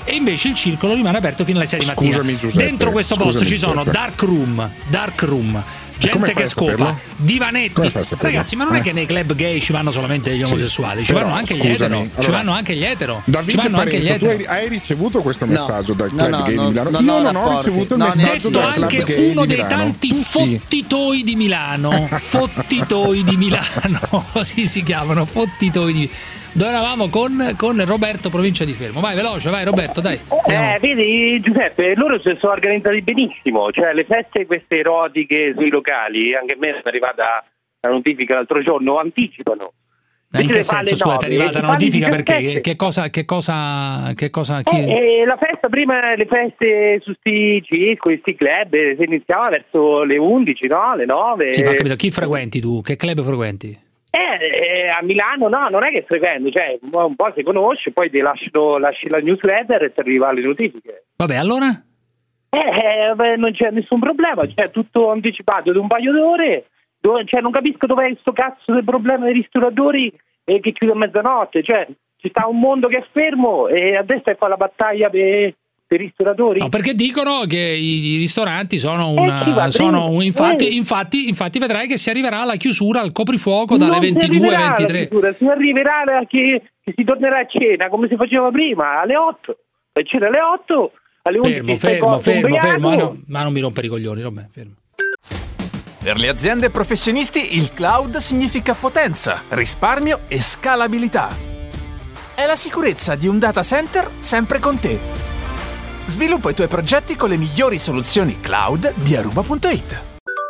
e invece il circolo rimane aperto fino alle sei di mattina. Scusami, Giuseppe, Dentro questo posto scusami, ci sono Giuseppe. dark room, dark room, gente che scopa, divanetti. Ragazzi, ma non è che nei club gay ci vanno solamente gli omosessuali, ci Però, vanno anche gli scusami, etero, ci allora, vanno anche gli etero. Davide ci vanno anche gli Parenzo, tu etero. hai, hai ricevuto questo messaggio dal no, club no, gay no, di Milano? non Io ho non ho rapporti. ricevuto il No, messaggio Detto dal club anche gay uno di dei Milano. tanti Tu sì. fottitoi di Milano, fottitoi di Milano, così si chiamano, fottitoi di Dove eravamo con, con Roberto, provincia di Fermo. Vai veloce, vai Roberto, dai. Eh, vedi Giuseppe, loro si sono organizzati benissimo, cioè le feste queste erotiche sui locali, anche a me è arrivata la notifica l'altro giorno, anticipano. Ma in che Invece fa senso, alle scusa, ti è nove, arrivata si la fa alle notifica perché? diciassette. Che, che cosa, che cosa, che cosa, chi... Eh, eh, la festa prima, le feste su sti circoli, sti club, eh, si iniziava verso le undici, no? Le nove. Sì, ma ho capito, chi frequenti tu? Che club frequenti? Eh, eh, a Milano no, non è che frequento, cioè un po', un po' si conosce, poi ti lascio, lasci la newsletter e ti arriva le notifiche. Vabbè, allora? Eh, eh beh, non c'è nessun problema, c'è tutto anticipato di un paio d'ore, dove, cioè non capisco dov'è sto cazzo del problema dei ristoratori eh, che chiude a mezzanotte, cioè ci sta un mondo che è fermo e adesso è fa la battaglia per... per i ristoratori? No, perché dicono che i, i ristoranti sono una, Eh, sì, va sono bene. un, infatti, Eh. infatti, infatti vedrai che si arriverà alla chiusura, al coprifuoco dalle Non si ventidue alle arriverà alla ventitré. chiusura, si arriverà a che, che si tornerà a cena come si faceva prima, alle otto. A cena alle otto, alle undici Fermo, stai fermo, cotto fermo, ubriaco. fermo, ma, no, ma non mi rompere i coglioni, vabbè, fermo. Per le aziende e professionisti il cloud significa potenza, risparmio e scalabilità. È la sicurezza di un data center sempre con te. Sviluppa i tuoi progetti con le migliori soluzioni cloud di Aruba punto it.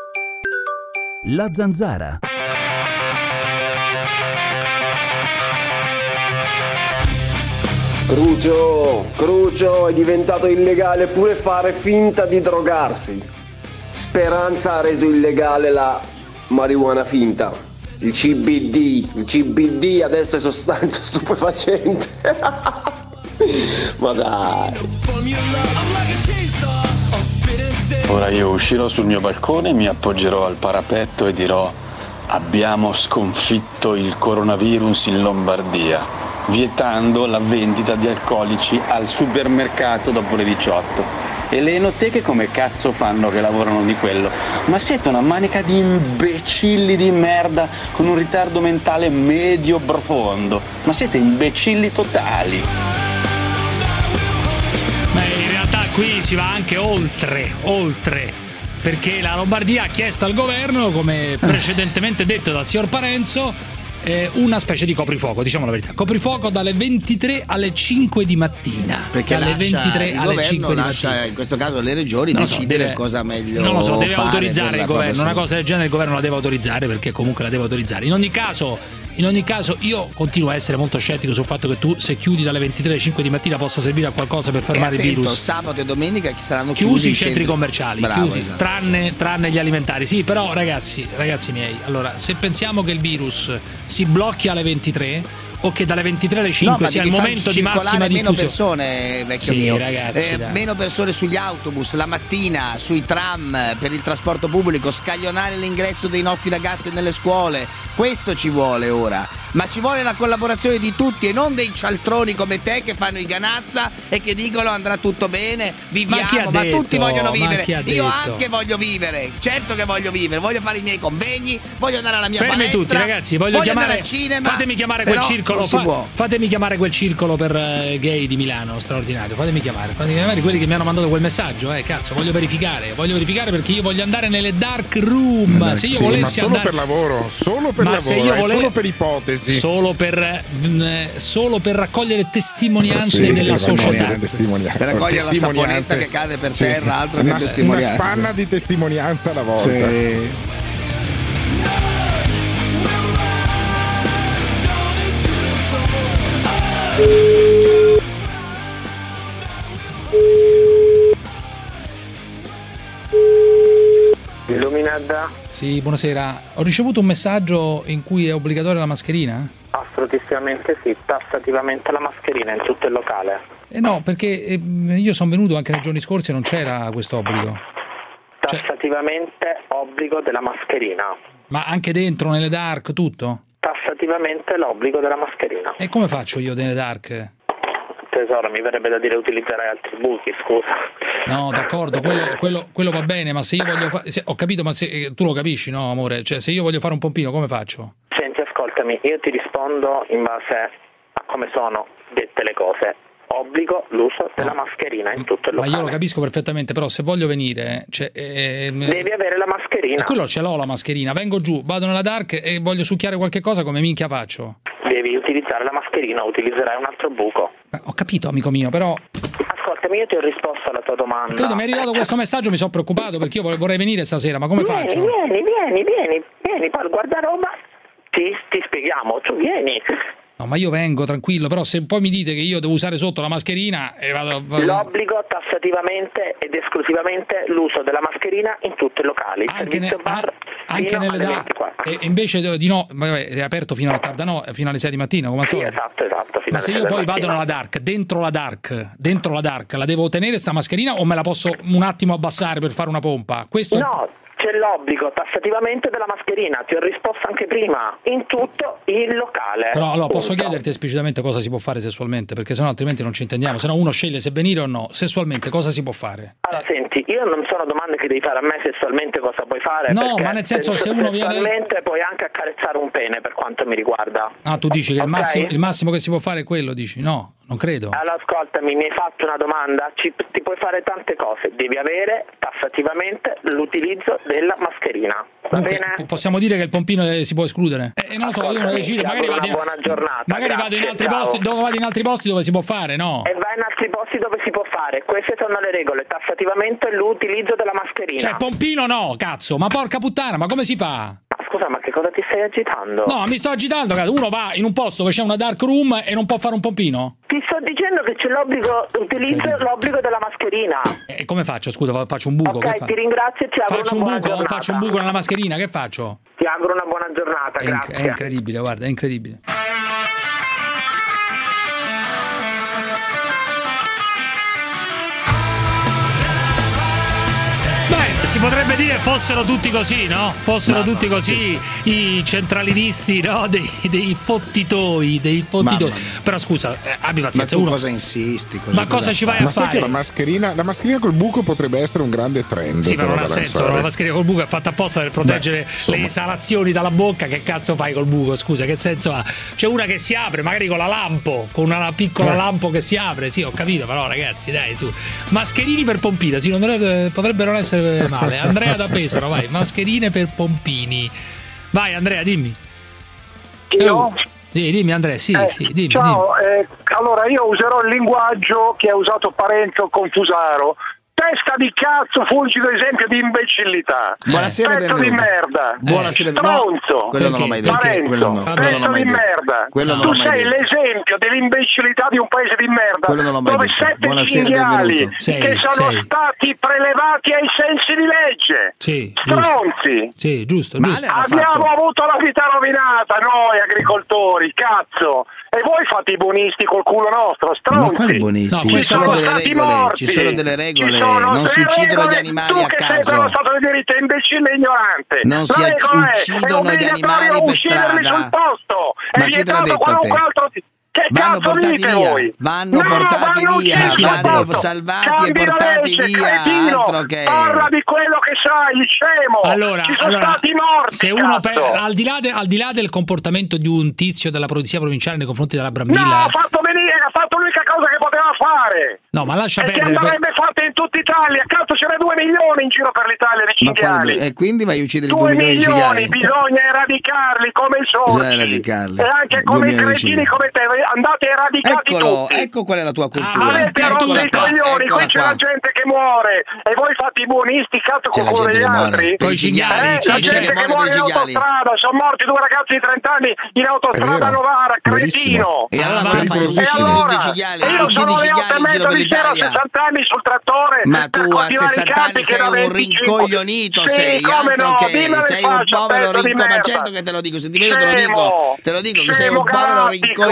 La Zanzara. Crucio, Crucio, è diventato illegale pure fare finta di drogarsi. Speranza ha reso illegale la marijuana finta. Il C B D, il C B D adesso è sostanza stupefacente. Ma dai. Ora io uscirò sul mio balcone, mi appoggerò al parapetto e dirò: abbiamo sconfitto il coronavirus in Lombardia, vietando la vendita di alcolici al supermercato dopo le diciotto. E le enoteche come cazzo fanno che lavorano di quello? Ma siete una manica di imbecilli di merda con un ritardo mentale medio profondo. Ma siete imbecilli totali. Ma in realtà qui si va anche oltre, oltre, perché la Lombardia ha chiesto al governo, come precedentemente detto dal signor Parenzo, eh, una specie di coprifuoco, diciamo la verità. Coprifuoco dalle ventitré alle cinque di mattina. Perché dalle lascia, ventitré il alle governo cinque di lascia mattina. in questo caso alle regioni Non lo so, decidere deve- cosa meglio Non lo so, deve fare autorizzare per il la propria governo, una salute. cosa del genere il governo la deve autorizzare, perché comunque la deve autorizzare. In ogni caso, in ogni caso io continuo a essere molto scettico sul fatto che tu, se chiudi dalle ventitré alle cinque di mattina, possa servire a qualcosa per E fermare il attento, virus. sabato e domenica saranno chiusi, Chiusi i centri commerciali, Bravo, chiusi, esatto. tranne, tranne gli alimentari. Sì, però ragazzi, ragazzi miei, allora, se pensiamo che il virus si blocchi alle ventitré o che dalle ventitré alle cinque No, ma sia il devi far momento di circolare massima meno diffusione. persone, vecchio Sì, mio. ragazzi, Eh, dai. meno persone sugli autobus, la mattina, sui tram, per il trasporto pubblico, scaglionare l'ingresso dei nostri ragazzi nelle scuole. Questo ci vuole ora. Ma ci vuole la collaborazione di tutti e non dei cialtroni come te che fanno i ganassa e che dicono andrà tutto bene, viviamo, Ma chi ha ma detto? tutti vogliono Ma vivere. chi ha Io detto? anche voglio vivere, certo che voglio vivere, voglio fare i miei convegni, voglio andare alla mia Fermi palestra. tutti ragazzi, voglio, voglio chiamare andare al cinema. fatemi chiamare quel però circolo, non si fa- può. fatemi chiamare quel circolo per eh, gay di Milano, straordinario. Fatemi chiamare, fatemi chiamare quelli che mi hanno mandato quel messaggio, eh, cazzo, voglio verificare, voglio verificare perché io voglio andare nelle dark room. Se io Sì, volessi ma solo andare per lavoro, solo per Ma lavoro, se io eh, vole- solo per ipotesi. Solo per mh, solo per raccogliere testimonianze Sì, della per raccogliere società. testimonianze. Per raccogliere la Testimonianze. saponetta che cade per Sì. terra, altro che una, testimonianza. Una spanna di testimonianza alla volta. Sì. Illuminata? Sì, buonasera. Ho ricevuto un messaggio in cui è obbligatoria la mascherina? Assolutissimamente sì, tassativamente la mascherina in tutto il locale. Eh no, perché eh, io sono venuto anche nei giorni scorsi e non c'era questo obbligo. Tassativamente obbligo della mascherina. Ma anche dentro, nelle dark, tutto? Tassativamente l'obbligo della mascherina. E come faccio io nelle dark? Te tesoro, mi verrebbe da dire utilizzare altri buchi, scusa. No, d'accordo, quello, quello, quello va bene, ma se io voglio fare... Ho capito, ma se tu lo capisci, no, amore? Cioè, se io voglio fare un pompino, come faccio? Senti, ascoltami, io ti rispondo in base a come sono dette le cose. Obbligo l'uso della mascherina in tutto il locale. Ma io lo capisco perfettamente, però se voglio venire... Cioè, eh, devi avere la mascherina. E quello ce l'ho la mascherina, vengo giù, vado nella dark e voglio succhiare qualche cosa, come minchia faccio? Devi utilizzare la mascherina, utilizzerai un altro buco. Beh, ho capito, amico mio, però... Ascoltami, io ti ho risposto alla tua domanda. Credo, mi è arrivato questo messaggio, mi sono preoccupato perché io vorrei venire stasera, ma come vieni, faccio? Vieni, vieni, vieni, vieni, poi guarda roba, ti, ti spieghiamo, tu vieni. No, ma io vengo tranquillo, però se poi mi dite che io devo usare sotto la mascherina e vado, vado... L'obbligo tassativamente ed esclusivamente l'uso della mascherina in tutti i locali. Anche, ne, bar, anche nelle da... E invece di no, vabbè, è aperto fino a tarda no, fino alle sei di mattina, come al sì, solito. Esatto, esatto. Ma se io poi vado nella dark, dentro la dark, dentro la dark, la devo tenere sta mascherina o me la posso un attimo abbassare per fare una pompa? Questo no. È... C'è l'obbligo tassativamente della mascherina, ti ho risposto anche prima, in tutto il locale. Però allora posso Punto. chiederti esplicitamente cosa si può fare sessualmente, perché sennò altrimenti non ci intendiamo, sennò uno sceglie se venire o no. Sessualmente cosa si può fare? Allora eh. senti, io non sono domande che devi fare a me sessualmente cosa puoi fare. No, ma nel senso se uno viene... Sessualmente puoi anche accarezzare un pene per quanto mi riguarda. Ah, tu dici che okay? il, massimo, il massimo che si può fare è quello, dici? No, non credo. Allora ascoltami, mi hai fatto una domanda, Ci, ti puoi fare tante cose, devi avere tassativamente l'utilizzo della mascherina. Va Dunque, bene? possiamo dire che il pompino si può escludere? Eh, non lo so, io non decido, magari vado in... buona giornata. Magari Grazie, vado in altri ciao. posti, dove vado in altri posti dove si può fare, no? E vai in altri posti dove si può fare. Queste sono le regole, tassativamente l'utilizzo della mascherina. Cioè, pompino no, cazzo, ma porca puttana, ma come si fa? Ma scusa, ma che cosa ti stai agitando? No, mi sto agitando, cazzo. Uno va in un posto dove c'è una dark room e non può fare un pompino? Ti sto dicendo che c'è l'obbligo, utilizzo l'obbligo della mascherina. E come faccio? Scusa, faccio un buco. Ok, che ti ringrazio e ti auguro faccio una un buona buco, giornata. faccio un buco nella mascherina, che faccio? Ti auguro una buona giornata, è grazie. Inc- è incredibile, guarda, è incredibile. Si potrebbe dire fossero tutti così, no? Fossero no, tutti no, così sì, i centralinisti, no? Dei, dei fottitoi, dei fottitoi. Però scusa, eh, abbi pazienza. Ma tu uno... cosa insisti? Cosa ma cosa, cosa ci vai ma a fare? fare? Che la mascherina, la mascherina col buco potrebbe essere un grande trend. Sì, ma non ha senso. La mascherina col buco è fatta apposta per proteggere Beh, le esalazioni dalla bocca. Che cazzo fai col buco? Scusa, che senso ha? C'è una che si apre, magari con la lampo, con una piccola eh. lampo che si apre. Sì, ho capito, però ragazzi, dai, su. Mascherini per pompina, sì, non dovrebbe, potrebbero non essere male. Andrea da Pesaro, vai, mascherine per pompini. Vai Andrea, dimmi. Io? Eh, sì, dimmi Andrea, sì, eh, sì, dimmi. Ciao, dimmi. Eh, allora io userò il linguaggio che ha usato Parenzo con Fusaro. Testa di cazzo, fulgido esempio di imbecillità. Buonasera, pezzo di merda. Buonasera, stronzo. No, quello non l'ho mai detto. Parenzo, quello no, quello non l'ho mai di detto. merda. Quello non tu l'ho mai sei detto. l'esempio dell'imbecillità di un paese di merda. Quello non l'ho mai dove detto. sette Buonasera, cinghiali sei, che sono sei. stati prelevati ai sensi di legge. Sì, stronzi. Giusto. Sì, giusto. giusto. Abbiamo fatto. avuto la vita rovinata noi agricoltori, cazzo. E voi fate i buonisti col culo nostro, stronzi. Ma quali buonisti? No, ci, sono delle regole, ci sono delle regole, sono non si uccidono gli animali a caso. Tu che sei stato di diritto imbecille e ignorante. Non si uccidono gli animali per strada. Sul posto. Ma chi te l'ha detto a te? Che vanno portati via, voi? vanno no, portati vanno via, vanno salvati e portati legge, via. Cretino, altro che parla di quello che sai, scemo. Allora, ci sono allora, stati morti. Se uno per, al, di là de, al di là del comportamento di un tizio della polizia provinciale nei confronti della Brambilla, no, ha fatto venire, ha fatto l'unica cosa che poteva fare. No, ma lascia e perdere. Che andrebbe per... fatta in tutta Italia. Cazzo, ce n'è due milioni in giro per l'Italia di cinghiali. E quindi vai a uccidere due due milioni di cinghiali. Bisogna eradicarli come i sorci. E anche come i cretini come te. Andate a eradicare. Eccolo, ecco qual è la tua cultura. Ah, avete rotto i coglioni, qui c'è la gente che muore e voi fate i buonisti, cazzo, con quello degli altri. Con i cinghiali, eh, la gente che muore in autostrada, sono morti due ragazzi di trenta anni in autostrada a Novara, cretino. E allora cosa fai? Uccidi tutti i cinghiali, uccidi i cinghiali in giro per l'Italia. Ho sessanta anni sul trattore. Ma tu a sessanta anni sei un rincoglionito, sei altro che sei un povero rincoglionito. Ma certo che te lo dico, se ti vedo te lo dico, te lo dico che sei un povero rincoglionito.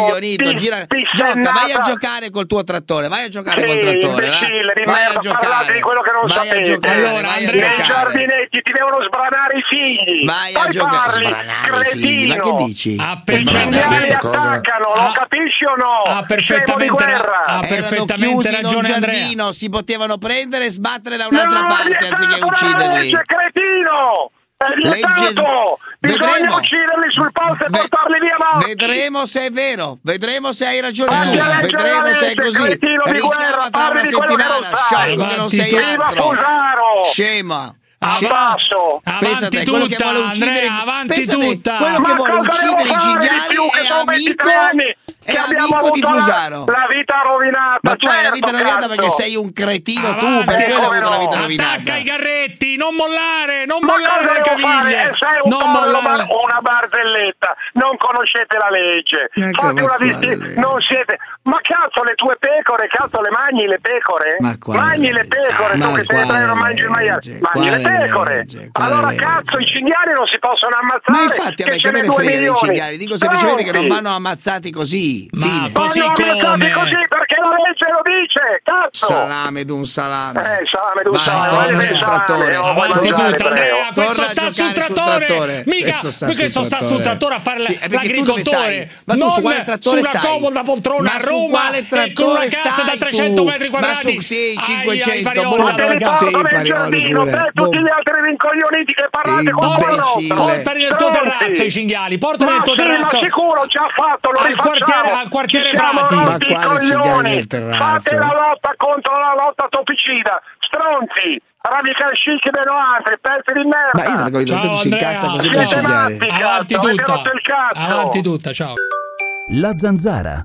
Tanto gira, gioca, vai a giocare col tuo trattore, vai a giocare sì, col trattore, imbecille, vai a giocare, di quello che non vai sapete. a giocare, Allora, vai a nei giocare. giardinetti ti devono sbranare i figli. Vai Poi a giocare, parli, sbranare i figli, ma che cretino. dici? Ha I cinghiali attaccano, lo capisci o no? Ha perfettamente, Scemo di guerra. ha Erano perfettamente chiusi in un ragione Andrea. giardino, si potevano prendere e sbattere da un'altra No, parte è anziché vietato ucciderli. la legge, cretino! È Legge- vietato! Bisogna vedremo. ucciderli sul posto e Ve- portarli via morti! Vedremo se è vero, vedremo se hai ragione Vai tu, a leggere vedremo la se è legge, così. cretino di Richiama guerra, tra una parli di quello che non settimana, sai. sciocco che non sei Avanti altro. Viva Fusaro! Scema. Abbasso! Pensa te, quello che tutta, vuole uccidere Andrea, avanti pensa te, tutta. quello che Ma vuole cosa uccidere devo i fare di cinghiali più, che è sono amico ventitré anni è che abbiamo amico di avuto la- Fusaro. La vita rovinata. Ma tu hai la certo, vita rovinata cazzo. perché sei un cretino tu, Avanti, per quello hai come avuto la no. vita rovinata. Attacca i carretti, non mollare, non Ma mollare cosa le devo fare? caviglie. Eh, sei un Non porro, mollare. bar- una barzelletta, non conoscete la legge. Ecco, Fate ma una quale distinzione, legge? non siete. Ma cazzo le tue pecore, cazzo le mangi le pecore? Ma quale Mangi le legge? pecore, Ma tu che sei quale ebreo non mangi il maiale. legge? Mangi le Quale pecore. legge? Quale Allora legge? cazzo i cinghiali non si possono ammazzare. Ma infatti a che me ce che me ne ne due frega dei milioni. cinghiali, dico semplicemente che non Stronzi. vanno ammazzati così. Ma Fine. così Vanno ammazzati come? così perché la legge lo dice, cazzo. Salame d'un salame. Eh, salame d'un Vai, salame, torna vai, sul salame, trattore. oh, vuoi Avanti mangiare, tutta, ebreo? Andrea, questo Torna a sta sul giocare sul trattore. trattore. Mica, Questo sta perché sul sta sul trattore. trattore a fare Sì, la- è perché tu dove l'agricoltore. stai? Ma tu non su quale trattore su una stai? comoda poltrona Ma a su Roma quale e con una trattore casa da stai trecento tu? metri Ma quadrati. su sì, Ai- ai cinquecento, Parioli, boh, Ma te li ragazzi. porto Sì, nel Parioli giardino, pure. te e tutti Boh. gli altri rincoglioniti che parlate con quello Imbecille. nostro. Portali nel tuo terrazzo i cinghiali, portali Ma nel tuo sì, terrazzo. ma sicuro, già fatto, lo Al rifacciamo. quartiere- al quartiere Ci siamo Prati. rotti Ma i quale cinghiali coglioni. nel terrazzo? Fate la lotta contro la lotta topicida. Stronzi, radical chic dei novanta, pezzi di merda. Ma io non ho capito, Ciao, questo si Andrea. incazza così Ciao. per i cinghiali. Siete matti, Avanti cazzo, avete tutta. rotto il cazzo. Avanti tutta, ciao. La Zanzara.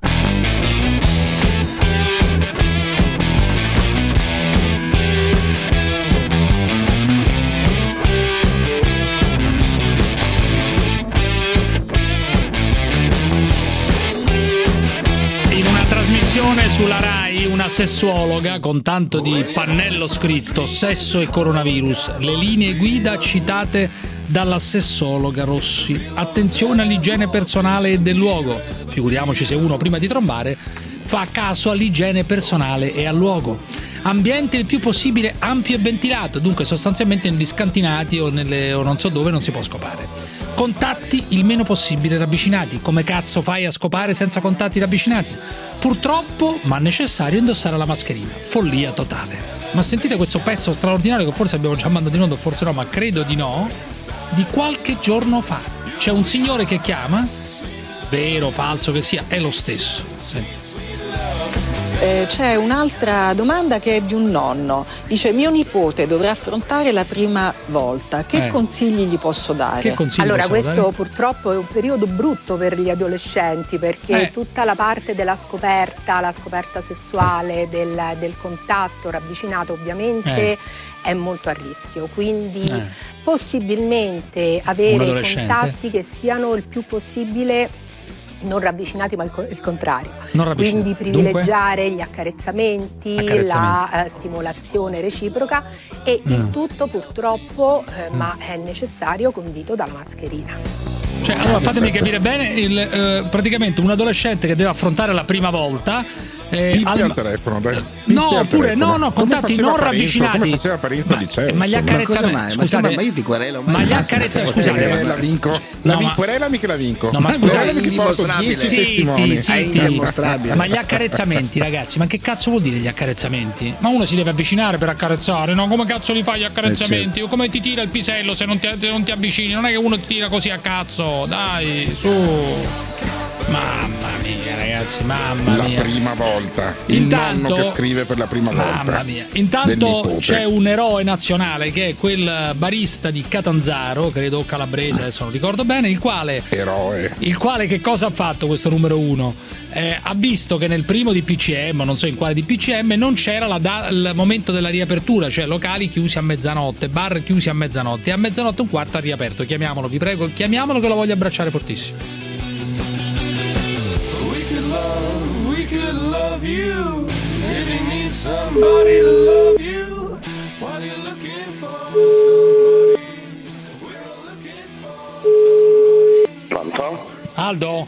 In una trasmissione sulla Rai, una sessuologa con tanto di pannello scritto sesso e coronavirus, le linee guida citate dalla sessologa Rossi. Attenzione all'igiene personale e del luogo. Figuriamoci se uno prima di trombare fa caso all'igiene personale e al luogo. Ambiente il più possibile ampio e ventilato, dunque sostanzialmente negli scantinati o, nelle, o non so dove non si può scopare. Contatti il meno possibile ravvicinati. Come cazzo fai a scopare senza contatti ravvicinati? Purtroppo, ma necessario indossare la mascherina. Follia totale. Ma sentite questo pezzo straordinario che forse abbiamo già mandato in onda, forse no, ma credo di no, di qualche giorno fa. C'è un signore che chiama, vero o falso che sia, è lo stesso. Senti. Eh, c'è un'altra domanda che è di un nonno. Dice: mio nipote dovrà affrontare la prima volta. Che Eh. consigli gli posso dare? Allora, questo purtroppo è un periodo brutto per gli adolescenti, perché Eh. tutta la parte della scoperta, la scoperta sessuale, del, del contatto ravvicinato ovviamente Eh. è molto a rischio. Quindi Eh. possibilmente Un avere adolescente? contatti che siano il più possibile non ravvicinati, ma il, co- il contrario. Non ravvicinati. Quindi privilegiare gli accarezzamenti, Accarezzamenti. la eh, stimolazione reciproca e Mm. il tutto purtroppo, eh, ma è necessario, condito dalla mascherina. Cioè, allora fatemi capire bene, il, eh, praticamente un adolescente che deve affrontare la prima volta. eh, Pippi al- al telefono, dai. Pippi No, al pure, telefono. no, no, Come contatti faceva non Parenzo, ravvicinati. Come faceva Parenzo al liceo. ma gli insomma. accarezzamenti, Ma cosa mai? scusate, Ma io ti querelo, ma- ma gli accarezzamenti, scusate, Eh, la vinco. La No, vin- ma- querelami che la vinco. No, ma scusate, Querelami che porto dieci testimoni. zitti. Ma gli accarezzamenti, ragazzi, ma che cazzo vuol dire gli accarezzamenti? Ma uno si deve avvicinare per accarezzare, no? Come cazzo li fai gli accarezzamenti? Eh, certo. O come ti tira il pisello se non ti, se non ti avvicini? Non è che uno ti tira così a cazzo, dai, su. Mamma mia, ragazzi, mamma La mia. prima volta. Il Intanto- nonno che scrive per la prima volta. Mamma mia. del Intanto nipote. c'è un eroe nazionale che è quel barista di Catanzaro, credo calabrese, adesso non ricordo bene, il quale Eroe. il quale che cosa ha fatto questo numero uno? Eh, ha visto che nel primo di P C M, non so in quale di P C M, non c'era la da- il momento della riapertura, cioè locali chiusi a mezzanotte, bar chiusi a mezzanotte, e a mezzanotte e un quarto ha riaperto. Chiamiamolo, vi prego, chiamiamolo che lo voglio abbracciare fortissimo. We could love, we could love you. If you need somebody to love you, while you're looking for somebody, we're all looking for somebody. Pronto? Aldo?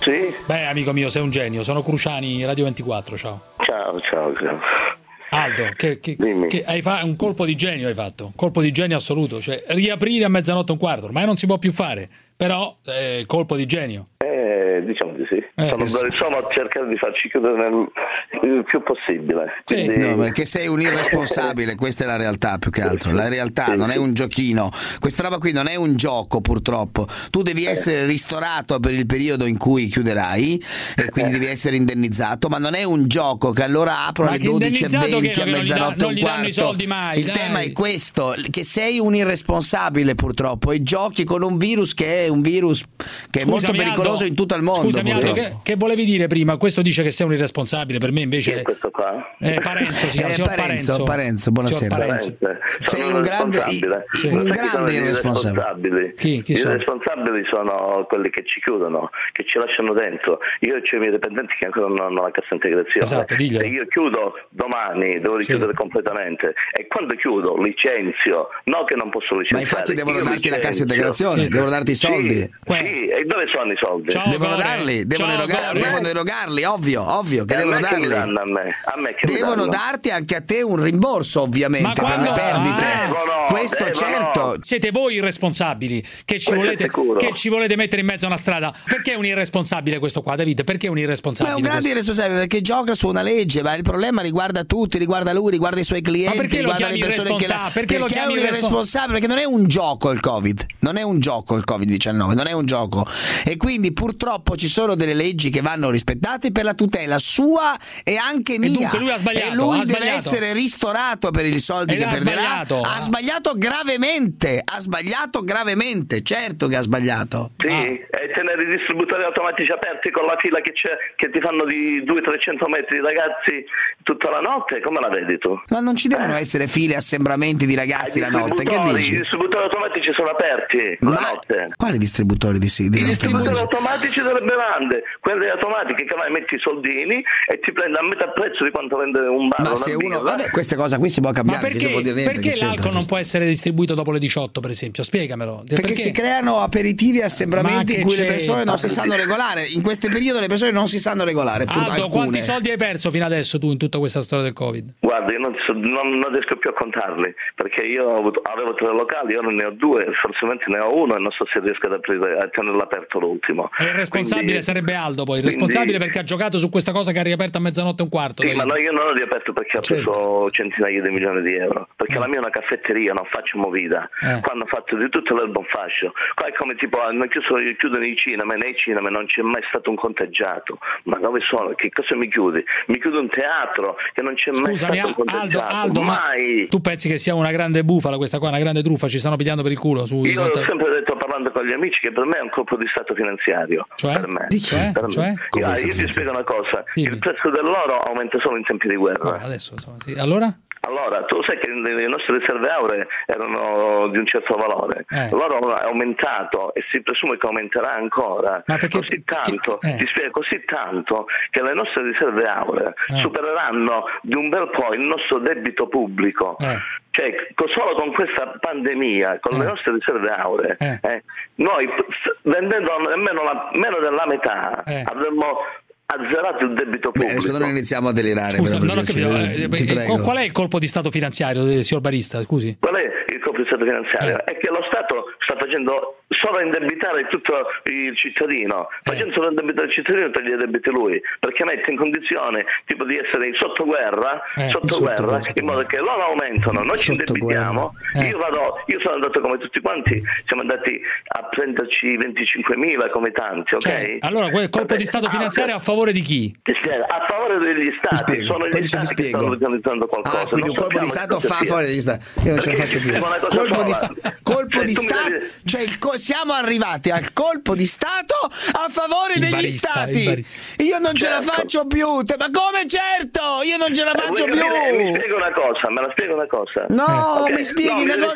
Sì? Beh, amico mio, sei un genio. Sono Cruciani, Radio ventiquattro, ciao. Ciao, ciao, ciao. Aldo, che, che, che hai fa- un colpo di genio hai fatto, un colpo di genio assoluto, cioè riaprire a mezzanotte e un quarto, ormai non si può più fare, però eh, colpo di genio. Eh, diciamo di sì. Eh, sono, sì. sono a cercare di farci chiudere nel, il più possibile. Sì, Quindi... no, perché sei un irresponsabile, questa è la realtà più che altro. La realtà non è un giochino, questa roba qui non è un gioco purtroppo. Tu devi essere ristorato per il periodo in cui chiuderai e quindi devi essere indennizzato, ma non è un gioco che allora aprono alle dodici e venti a mezzanotte e un quarto. I soldi mai, il dai. tema è questo, che sei un irresponsabile purtroppo e giochi con un virus che è un virus che è Scusami, molto pericoloso Aldo, in tutto il mondo. Scusami Aldo, purtroppo. che, che volevi dire prima? Questo dice che sei un irresponsabile, per me invece questo qua? Eh, Parenzo si chiama, Eh, signor Parenzo, Parenzo. Parenzo, buonasera. Signor Parenzo. Sei Sono un grande, responsabile. sì. Lo un sai chi sono grande gli irresponsabile. irresponsabili? Chi? Chi Gli sono? irresponsabili sono quelli che ci chiudono, che ci lasciano dentro. Io ho i miei dipendenti che ancora non hanno la cassa integrazione. Esatto, diglielo. Se io chiudo domani, devo richiudere Sì. completamente. E quando chiudo, licenzio. No che non posso licenziare. Ma infatti devono Io darti la cassa licenzio. integrazione, Sì. devono darti i soldi. Sì, sì. E dove sono i soldi? Ciao, Devono Gore. darli, devono, Ciao, erogar- Gore. devono erogarli, ovvio, ovvio che E a devono me che mi darli. danno a me? A me che mi Devono danno? darti anche a te un rimborso, ovviamente, Ma per quando- le perdite. Ah. Devono, Questo devono. certo. Siete voi irresponsabili che ci, Questo è volete, sicuro. che ci volete mettere in mezzo a una strada. Perché è un irresponsabile questo qua, David? Perché è un Ma è irresponsabile? un grande questo? irresponsabile perché gioca su una legge, ma il problema riguarda tutti, riguarda lui, riguarda i suoi clienti, Ma perché lo riguarda le chiami persone che la... irresponsa- perché lo è chiami un irrespo- irresponsabile? Perché non è un gioco il Covid, non è un gioco il Covid diciannove, non è un gioco. E quindi purtroppo ci sono delle leggi che vanno rispettate per la tutela sua e anche mia. dunque lui ha sbagliato, E lui ha deve sbagliato. essere ristorato per i soldi Ed che ha perderà. sbagliato. Ha sbagliato gravemente, ha sbagliato gravemente, certo che ha sbagliato. Sì, Ah. e tenere i distributori automatici aperti con la fila che c'è, che ti fanno di duecento trecento metri di ragazzi tutta la notte, come la vedi tu? Ma non ci devono essere file, assembramenti di ragazzi I la notte, che distributori- dici? I distributori automatici sono aperti la Ma notte. quali distributori di sì? di I notte? distributori automatici delle bevande, quelle automatiche che vai metti i soldini e ti prende a metà prezzo di quanto vende un bar. Ma una se uno, birra. vabbè, queste cose qui si può Ma cambiare, che perché, si può dire niente, perché che c'entra l'alcol non questo? può essere distribuito dopo le diciotto, per esempio? Spiegamelo. Perché, si creano aperitivi e Ma assembramenti che in cui le c'è? persone non si sanno regolare. In queste periodi le persone non si sanno regolare. pur- Aldo, alcune. quanti soldi hai perso fino adesso tu in tutta questa storia del Covid? Guarda, io non, so- non- non riesco più a contarli, perché io ho avuto- avevo tre locali, ora ne ho due, forse ne ho uno e non so se riesco ad aprire, a tenerlo aperto l'ultimo. E il responsabile Quindi- sarebbe Aldo poi, il quindi- responsabile perché ha giocato su questa cosa che ha riaperto a mezzanotte e un quarto. Sì, David. ma no, io non ho riaperto perché ho Certo. preso centinaia di milioni di euro. Perché Eh. la mia è una caffetteria, non faccio movida. Eh. Qua hanno fatto di tutto l'erba un fascio. Qua è come tipo hanno chiuso, chiudono i cinema, nei cinema non c'è mai stato un contagiato. Ma dove sono? Che cosa mi chiudi? Mi chiude un teatro che non c'è mai Scusami, stato un Aldo, contagiato. Aldo, ma mai. tu pensi che sia una grande bufala questa qua, una grande truffa? Ci stanno pigliando per il culo su Io ho sempre detto, parlando con gli amici, che per me è un colpo di stato finanziario. Cioè? Per me. Di chi? Per me. Cioè? Io, io ti spiego una cosa: il prezzo dell'oro aumenta solo in tempi di guerra. Adesso, insomma, sì. Allora? Allora, tu sai che le nostre riserve auree erano di un certo valore. Eh. L'oro è aumentato e si presume che aumenterà ancora. Ma perché- così tanto, eh. ti spiego, così tanto che le nostre riserve auree Eh. supereranno di un bel po' il nostro debito pubblico. Eh. Cioè, co- solo con questa pandemia, con le nostre riserve auree, Eh. eh, noi p- s- vendendo nemmeno la, meno della metà Eh. avremmo azzerato il debito Beh, pubblico. adesso non iniziamo a delirare. Scusa, però, non ho per capito. piacere, eh, ti eh, prego. Qual è il colpo di stato finanziario, eh, signor Barista? Scusi. Qual è il colpo di stato finanziario? È che lo Stato sta facendo solo indebitare tutto il cittadino, facendo solo indebitare il cittadino toglie i debiti lui, perché mette in condizione tipo di essere in sottoguerra, Eh, sottoguerra, sottoguerra. in modo che loro aumentano, noi ci Sottoguerra. indebitiamo. Eh. Io vado, io sono andato come tutti quanti, siamo andati a prenderci venticinquemila come tanti, ok? Cioè, allora, quel colpo Vabbè, di stato ah, finanziario a favore di chi? ti spiego, a favore degli stati, spiego, sono poi gli ci stati che spiego. stanno organizzando qualcosa. Ah, quindi non un colpo di sappiamo Stato che cosa fa a sia. favore degli Stati. Io non ce la Perché faccio ti più. spiego una cosa Colpo di, sola. sta- colpo Se di tu mi Stato, devi- cioè il co- siamo arrivati al colpo di Stato a favore Il degli barista, Stati. il bari- Io non ce la Certo. faccio più. Te- Ma come certo? Io non ce la Eh, faccio vuoi capire? Mi più. spiego una cosa, me la spiego una cosa. No, Ok, mi spieghi no, una mi- cosa.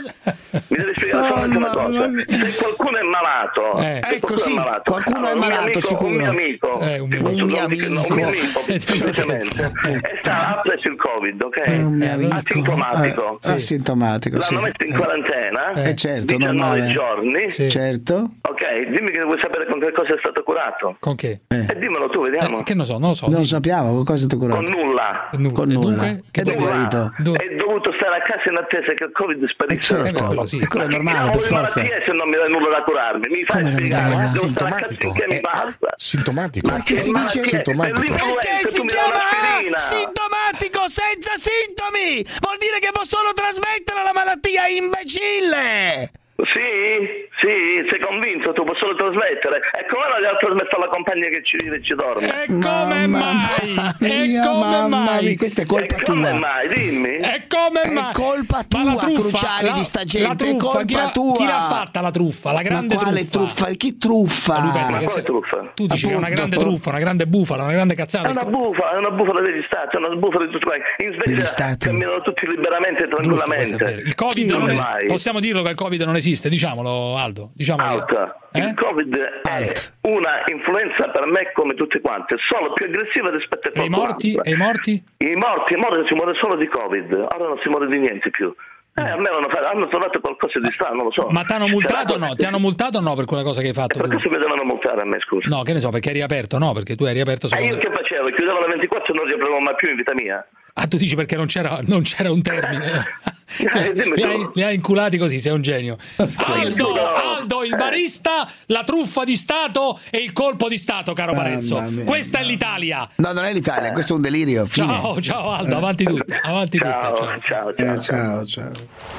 Mi devi spiegare solamente una cosa. Se qualcuno è malato, Eh. se Ecco, qualcuno sì, è malato, qualcuno è allora, un mio malato, amico, sicuro. Un mio amico, Eh, un ti mio posso- amico. non dico- no, un mio amico, Sì, semplicemente, e sta- ha preso il Covid, ok? Asintomatico. Eh, asintomatico, sì. L'hanno messo in quarantena, Eh, certo, diciannove normale. giorni. Certo. Ok, dimmi che vuoi sapere con che cosa è stato curato. Con che? E dimmelo tu, vediamo. Eh, che non so, non lo so. Non lo sappiamo, con cosa ti Con curato? nulla. Con nulla. Dunque, che Ed è Nulla. guarito. È dovuto stare a casa in attesa che il Covid sparisse Eh, da certo, solo. quello sì. Ma Quello è che normale, cavolo per di forza. malattia è se non mi dai nulla da curarmi? Mi fai Come non mi dai spiegare? nulla? Devo stare a casa Sintomatico. finché mi basta. Sintomatico. Ma che si dice? Sintomatico. Perché Si chiama sintomatico senza sintomi! Vuol dire che può solo trasmettere la malattia, imbecille! Sì, sì, sei convinto, tu puoi solo trasmettere. E come la devo trasmettere alla compagna che ci vive e ci dorme? E come mai? E Mia come mamma mai? mia, questa è colpa E come tua. mai? Dimmi. E come È mai? colpa Ma la tua, truffa, Cruciani, la- di sta la gente, è truffa, colpa chi l'ha, tua. chi l'ha fatta la truffa? La grande Ma quale truffa. truffa? Chi truffa? Lui pensa Ma che quale se- truffa? Tu dici che è una Appunto, grande però- truffa, una grande bufala, una grande cazzata. È una bufala, è una bufala degli stati, è una bufala di tutti quanti. In Degli Svezia stati. camminano tutti liberamente e Giusto, questo è vero. tranquillamente. Il Covid Come non è- mai? possiamo dirlo che il Covid non esiste, diciamolo Aldo, diciamolo. Alta. Eh? Il Covid è una influenza per me come tutte quante, solo più aggressiva rispetto a E i qualcun morti? altro. E i morti? I morti, i morti si muore solo di Covid, ora non si muore di niente più. Eh, a me hanno, fatto- hanno trovato qualcosa di strano, non lo so. Ma ti hanno multato o Sarà- no? Ti hanno multato o no per quella cosa che hai fatto Per tu? cosa mi devono multare a me, scusa? No, che ne so, perché eri aperto, no? Perché tu eri aperto E io secondo che facevo? Chiudevo alle ventiquattro e non riaprivo mai più in vita mia. Ah, tu dici perché non c'era, non c'era un termine. Eh, dimmi li, tu. hai, li hai inculati così, sei un genio. Aldo, Aldo, il barista, la truffa di Stato e il colpo di Stato, caro Parenzo. Mamma mia. Questa è l'Italia. No, non è l'Italia, questo è un delirio. Fine. Ciao, ciao Aldo, avanti tutta, avanti Ciao, tutta. Ciao. ciao, ciao. Eh, ciao, ciao.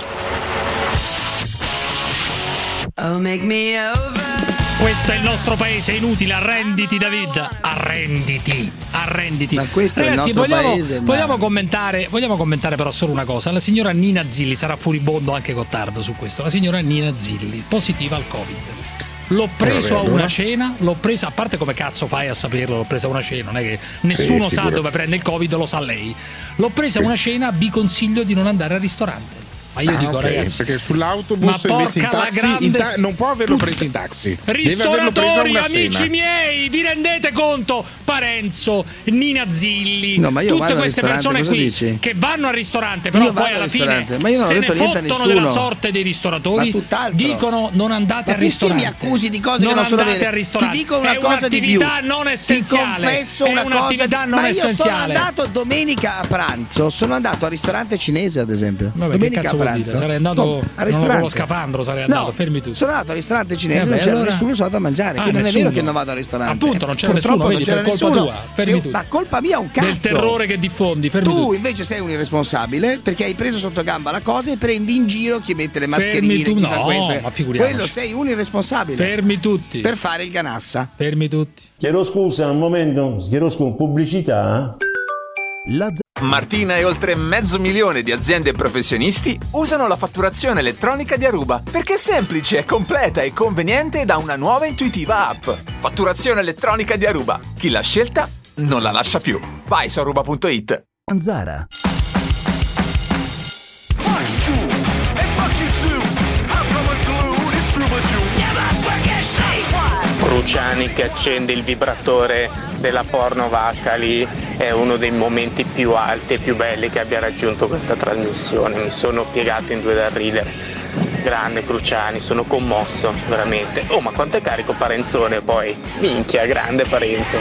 Oh, make me over. Questo è il nostro paese, è inutile, arrenditi David, arrenditi, arrenditi. Ma questo è il Ragazzi, nostro vogliamo, paese, ma- vogliamo commentare, vogliamo commentare però solo una cosa, la signora Nina Zilli, sarà furibondo anche Gottardo su questo, la signora Nina Zilli, positiva al Covid. L'ho preso a una cena, l'ho presa, a parte come cazzo fai a saperlo, l'ho presa a una cena, non è che nessuno Sì, sa figurati. dove prende il Covid, lo sa lei. L'ho presa a una cena, vi consiglio di non andare al ristorante. Ma io Ah, dico ok, ragazzi, perché sull'autobus ma invece in porca la taxi, grande- in ta- non può averlo preso in taxi. Deve averlo preso a ristoratori, una amici cena. miei, vi rendete conto? Parenzo, Nina Zilli, No, ma io tutte vado al queste ristorante, persone cosa qui dici? che vanno al ristorante, però Io poi vado alla al fine ristorante, ma io non ho se ne detto niente a fottono nessuno. della sorte dei ristoratori, Ma tutt'altro. dicono non andate Ma al perché ristorante. mi accusi di cose che non sono andate vere? al ristorante. Ti dico una È cosa di più. un'attività non essenziale. Ti confesso È una cosa un'attività di... non Ma io sono essenziale. andato domenica a pranzo, sono andato al ristorante cinese ad esempio. Vabbè, che domenica cazzo a vuol pranzo. dire? Sarei andato No, al non ristorante. con lo scafandro, sarei andato, No, fermi tutti. sono andato al ristorante cinese, Eh non beh, c'era allora- nessuno, sono andato a mangiare. Ah, quindi non è nessuno. vero che non vado al ristorante. Appunto, non c'era Purtroppo nessuno, non vedi, c'era per colpa nessuno. tua, fermi Se- tutti. ma colpa mia un cazzo. Del terrore che diffondi, fermi Tu tutti. invece sei un irresponsabile perché hai preso sotto gamba la cosa e prendi in giro chi mette le Fermi mascherine, tu- chi fa no, questo. ma figuriamoci. Quello sei un irresponsabile. Fermi tutti. Per fare il ganassa. Fermi tutti. Chiedo scusa un momento, chiedo scusa, pubblicità? Martina e oltre mezzo milione di aziende e professionisti usano la fatturazione elettronica di Aruba perché è semplice, completa e conveniente da una nuova e intuitiva app. Fatturazione elettronica di Aruba. Chi l'ha scelta non la lascia più. Vai su aruba punto it. Zara. Cruciani che accende il vibratore della porno vacca lì è uno dei momenti più alti e più belli che abbia raggiunto questa trasmissione. Mi sono piegato in due dal ridere. Grande Cruciani, sono commosso, veramente. Oh, ma quanto è carico Parenzone poi. Minchia, grande Parenzo.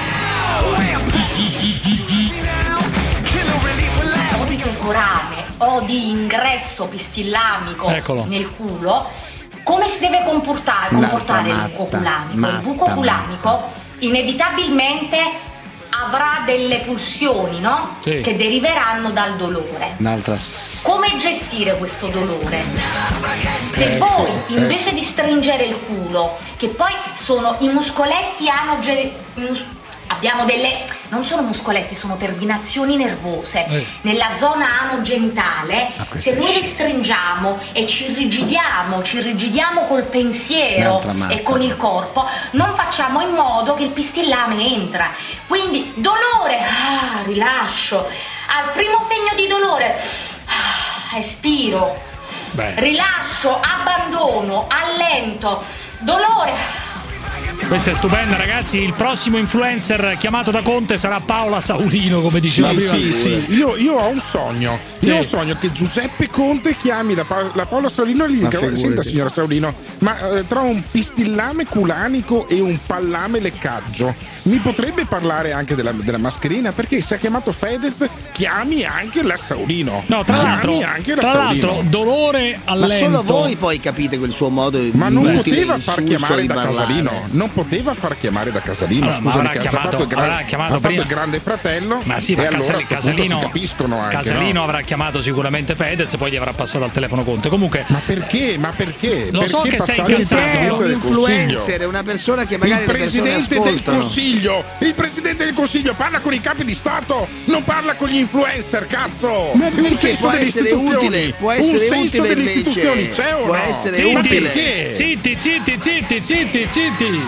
Di temporale o di ingresso pistillamico Eccolo. nel culo, come si deve comportare, comportare il buco culamico? Il buco culamico inevitabilmente avrà delle pulsioni, no? Sì. Che deriveranno dal dolore. Un'altra. Come gestire questo dolore? Se Eh, voi sì, invece eh. di stringere il culo, che poi sono i muscoletti anoge... mus- abbiamo delle... non sono muscoletti, sono terminazioni nervose Eh. nella zona anogenitale, Ah, questa se è noi le sci- stringiamo e ci rigidiamo, ci rigidiamo col pensiero Un'altra matta. e con il corpo, non facciamo in modo che il pistillame entra. Quindi dolore, ah, rilascio. Al primo segno di dolore, ah, espiro. Beh. rilascio, abbandono, allento, dolore. Questa è stupenda, ragazzi. Il prossimo influencer chiamato da Conte sarà Paola Saulino, come diceva sì, prima. Sì, sì. Io, io ho un sogno. Sì. Io ho un sogno che Giuseppe Conte chiami la, pa- la Paola Saulino e gli dica: senta, signora Saulino, ma eh, tra un pistillame culanico e un pallame leccaggio mi potrebbe parlare anche della, della mascherina? Perché se ha chiamato Fedez, chiami anche la Saulino. No, tra l'altro, chiami anche la tra Saulino. l'altro, dolore all'ento. Ma solo voi poi capite quel suo modo. Ma non inutile, poteva far chiamare da parlare. Casalino. Non poteva far chiamare da Casalino. Allora, Scusami, ma che chiamato, ha fatto, il, gran, chiamato ha fatto prima. il grande fratello. Ma sì, e ma allora Casali, Casalino, si capiscono anche, Casalino no? avrà chiamato sicuramente Fedez, poi gli avrà passato al telefono Conte. Comunque, ma perché? Ma perché? Lo perché so che sei incazzato. è un influencer, è una persona che magari il le persone presidente del ascoltano. Consiglio, il presidente del Consiglio parla con i capi di Stato, non parla con gli influencer, cazzo. Ma perché può essere utile? Può essere un senso utile delle invece. istituzioni c'è o può no? essere zitti, utile. Perché? Zitti, zitti, zitti, zitti, zitti.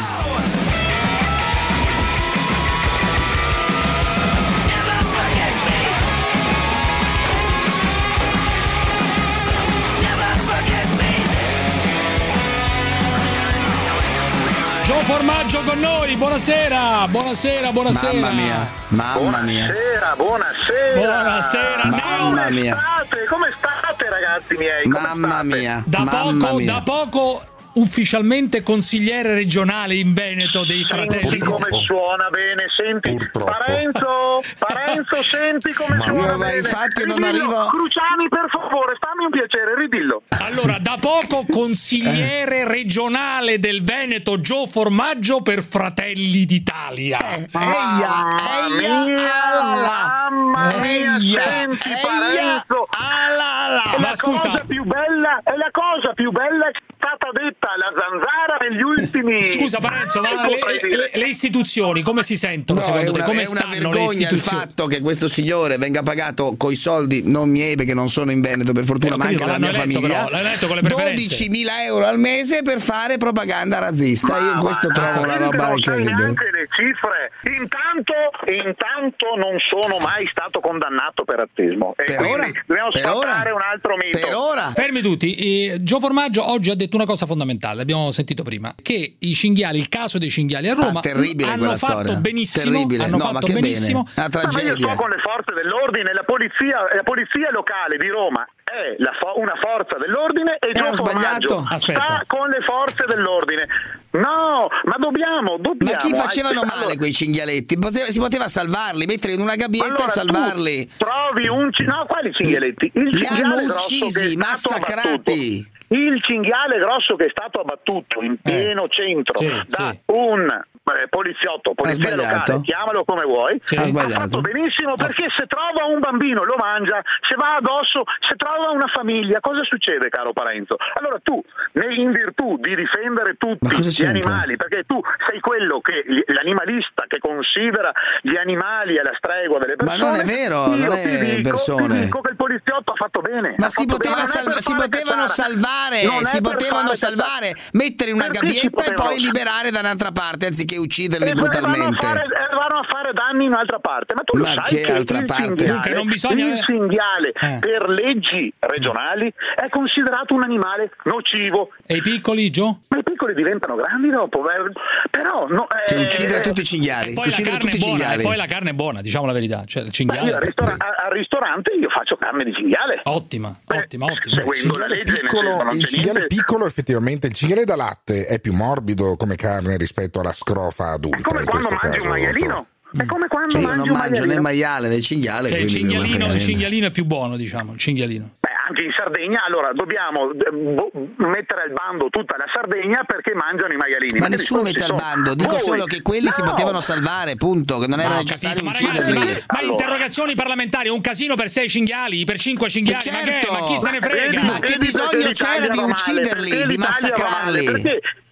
Gio Formaggio con noi, buonasera, buonasera, buonasera. Mamma mia, mamma mia. Buonasera, buonasera. Buonasera, mamma come mia. state? Come state, ragazzi miei? Come Mamma state? mia. Da mamma poco, mia. da poco ufficialmente consigliere regionale in Veneto dei Fratelli. Senti come suona bene, senti. Purtroppo. Parenzo, Parenzo, senti come Ma suona io, ma bene. infatti non Ridillo, arrivo- Cruciani, per favore, fammi un piacere, ridillo. Allora, da poco consigliere regionale del Veneto Gio Formaggio per Fratelli d'Italia. Eh, eia, eia, alala. Mamma mia, Eia, senti eia, Parenzo. alala. È Ma la scusa. cosa più bella, è la cosa più bella che è stata detta alla Zanzara negli ultimi. Scusa Parenzo, ma Che le, potrei le- dire? le istituzioni come si sentono No, secondo è una, te? Come è una stanno le vergogna il istituzioni? fatto che questo signore venga pagato coi soldi non miei, perché non sono in Veneto per fortuna, Eh, ho ma anche capito, della ma mia l'hanno eletto, famiglia. però, l'hanno eletto con le preferenze. dodicimila euro al mese per fare propaganda razzista. Io questo Ma trovo una veramente roba non sai incredibile. neanche le cifre. Intanto, intanto non sono mai stato condannato per razzismo. E Per quindi ora? dobbiamo Per sfatare ora? un altro mito. Per ora? Fermi tutti, eh, Gio Formaggio oggi ha detto una cosa fondamentale, l'abbiamo sentito prima, che i cinghiali, il caso dei cinghiali a Roma Ah, terribile hanno quella fatto storia. benissimo, Terribile. hanno No, ma fatto che benissimo. bene. Una Ma io tragedia. sto con le forze dell'ordine, la polizia, la polizia locale di Roma è la fo- una forza dell'ordine e Eh, Gio ho sbagliato. Formaggio Aspetta. sta con le forze dell'ordine. No, ma dobbiamo, dobbiamo. Ma chi facevano male allora, quei cinghialetti? Poteva- si poteva salvarli, metterli in una gabbietta allora e salvarli. tu trovi un ci- no, quali cinghialetti? Il Li cinghiale hanno grosso che è uccisi, stato massacrati. abbattuto. Il cinghiale grosso che è stato abbattuto in pieno centro sì, da sì. un eh, poliziotto, polizia sbagliato. locale, chiamalo come vuoi, Sì. Ha ha sbagliato. fatto benissimo, perché se trova un bambino lo mangia, se va addosso, se trova una famiglia, cosa succede, caro Parenzo? Allora tu, ne- in virtù di difendere tutti Ma cosa gli c'entra? animali, perché tu sei quello che l'animalista che considera gli animali alla stregua delle Ma persone. non è vero, io non ti è dico, persone. ti dico che il poliziotto ha fatto bene. Ma ha si fatto poteva bene. Non è salva- per si fare potevano cazzate. salvare, Non è si per potevano fare salvare, cazzate. mettere in una Perché si gabbietta e potevano- poi liberare da un'altra parte anziché ucciderli E poi vanno a brutalmente. fare, eh, vanno a fare danni in un'altra parte, ma tu lo Ma sai che che altra il parte? cinghiale, Dunque non bisogna- il cinghiale Eh. per leggi regionali è considerato un animale nocivo. E i piccoli, Gio? Ma i piccoli diventano grandi dopo, eh, però no, eh, Cioè, uccidere tutti i cinghiali, Poi la uccidere carne tutti è i buona, e cinghiali. poi la carne è buona, diciamo la verità, cioè il ma cinghiale io al, ristora- a- al ristorante io faccio carne di cinghiale. ottima, Beh, ottima, ottima. seguendo la cinghiale legge, nel piccolo, senso, non il c'è cinghiale niente. piccolo effettivamente, il cinghiale da latte è più morbido come carne rispetto alla scrofa È adulta come in quando questo mangi caso. un maialino. È come quando Cioè, io mangi non un mangio né maialino. maiale né cinghiale, Cioè, il quindi non mi cinghialino, frega il niente. cinghialino è più buono, diciamo, il cinghialino. Beh, anche in Sardegna, allora dobbiamo eh, bo- mettere al bando tutta la Sardegna perché mangiano i maialini. Ma che nessuno discorsi mette al sono? bando, dico Voi- solo che quelli si No! potevano salvare, punto, che non era No, ho necessario capito, ma ragazzi, ucciderli. ma, ma Allora. interrogazioni parlamentari, un casino per sei cinghiali, per cinque cinghiali, ma che? Certo. Ma chi se ne Vedi- frega? Ma che vedi bisogno perché c'era l'Italia di va male, ucciderli, perché di l'Italia va male, massacrarli? Perché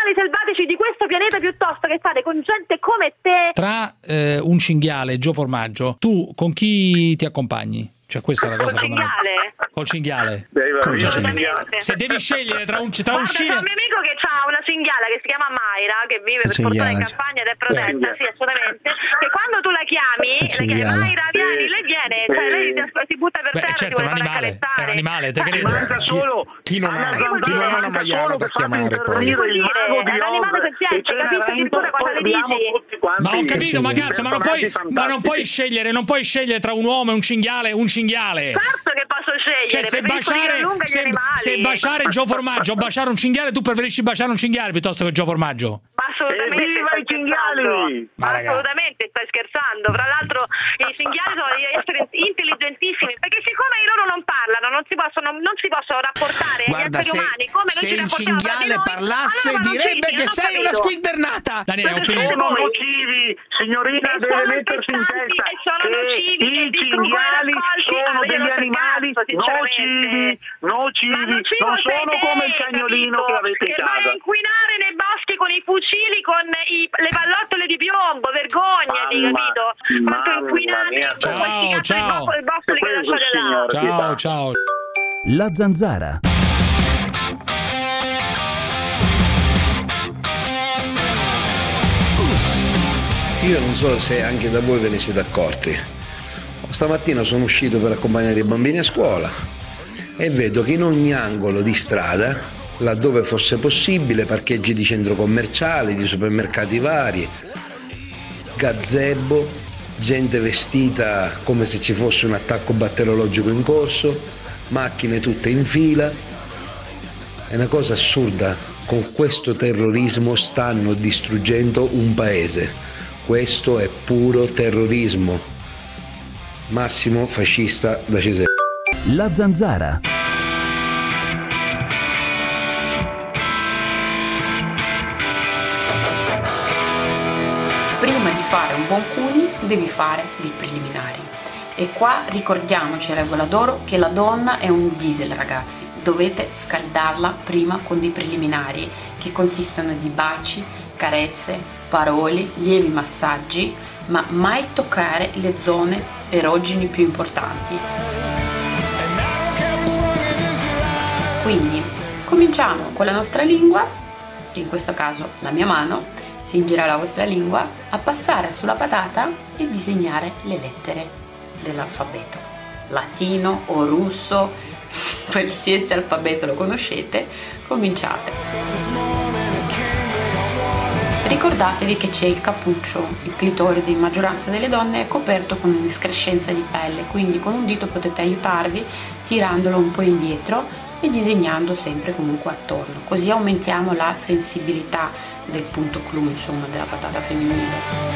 animali selvatici di questo pianeta piuttosto che stare con gente come te. Tra eh, un cinghiale e Gio Formaggio, tu con chi ti accompagni? Cioè questa è la cosa fondamentale. Col cinghiale? Col cinghiale. Se devi scegliere tra un tra un C'è un mio amico che ha una cinghiala che si chiama Mayra, che vive per fortuna in campagna ed è protetta, sì, assolutamente. E quando tu la chiami, la chiami Mayra, vieni, lei viene, cioè lei si butta per terra, certo, ti è un vuole fare animale, accarezzare. è un animale, te credo. Solo chi non ha, chi non ha una maiala da chiamare poi? È un animale senziente, capisci addirittura cosa le dici? Ma ho capito, ma cazzo, ma non puoi, ma non puoi scegliere, non puoi scegliere tra un uomo e un cinghiale, un cinghiale. Certo che posso scegliere, cioè se preferisco baciare, dire lunga gli se, animali. se baciare Gio Formaggio o baciare un cinghiale, tu preferisci baciare un cinghiale piuttosto che Gio Formaggio? Ma assolutamente. Evviva i cinghiali! Ma assolutamente, stai scherzando. Fra l'altro i cinghiali sono degli esseri intelligentissimi, perché siccome loro non parlano, non si possono, non si possono rapportare Guarda, agli esseri se, umani come se noi ci il rapportiamo tra di cinghiale noi, parlasse allora non direbbe ci- che non ho sei una capito. squinternata. Daniele, ho finito. Sono nocivi, signorina, E deve sono mettersi in infestanti, testa e sono che nocivi, e i distruggono cinghiali i raccolti. sono Ah, io degli non so animali cazzo, sinceramente. nocivi, nocivi, Ma nocivo non sei sono te, come il cagnolino capito? che avete in Che vai casa. a inquinare nei boschi con i fucili, con i- le pallottole di piombo, vergognati, Mamma- capito? Quanto mamma inquinate mia. con questi Ciao, cazzo di ciao. bo- bossoli che Questo, lasciate là. signore. Ciao, ciao. La Zanzara. Io non so se anche da voi ve ne siete accorti. Stamattina sono uscito per accompagnare i bambini a scuola e vedo che in ogni angolo di strada, laddove fosse possibile, parcheggi di centro commerciali, di supermercati vari, gazebo, gente vestita come se ci fosse un attacco batteriologico in corso, macchine tutte in fila. È una cosa assurda. Con questo terrorismo stanno distruggendo un paese. Questo è puro terrorismo. Massimo fascista da Cesare. La Zanzara. Prima di fare un buon cuni devi fare dei preliminari. E qua ricordiamoci, regola d'oro, che la donna è un diesel, ragazzi. Dovete scaldarla prima con dei preliminari che consistono di baci, carezze, parole, lievi massaggi, ma mai toccare le zone erogeni più importanti. Quindi cominciamo con la nostra lingua, che in questo caso la mia mano fingerà la vostra lingua, a passare sulla patata e disegnare le lettere dell'alfabeto, latino o russo, qualsiasi alfabeto lo conoscete. Cominciate. Ricordatevi che c'è il cappuccio, il clitoride in maggioranza delle donne è coperto con un'escrescenza di pelle, quindi con un dito potete aiutarvi tirandolo un po' indietro e disegnando sempre comunque attorno, così aumentiamo la sensibilità del punto clou, insomma, della patata femminile.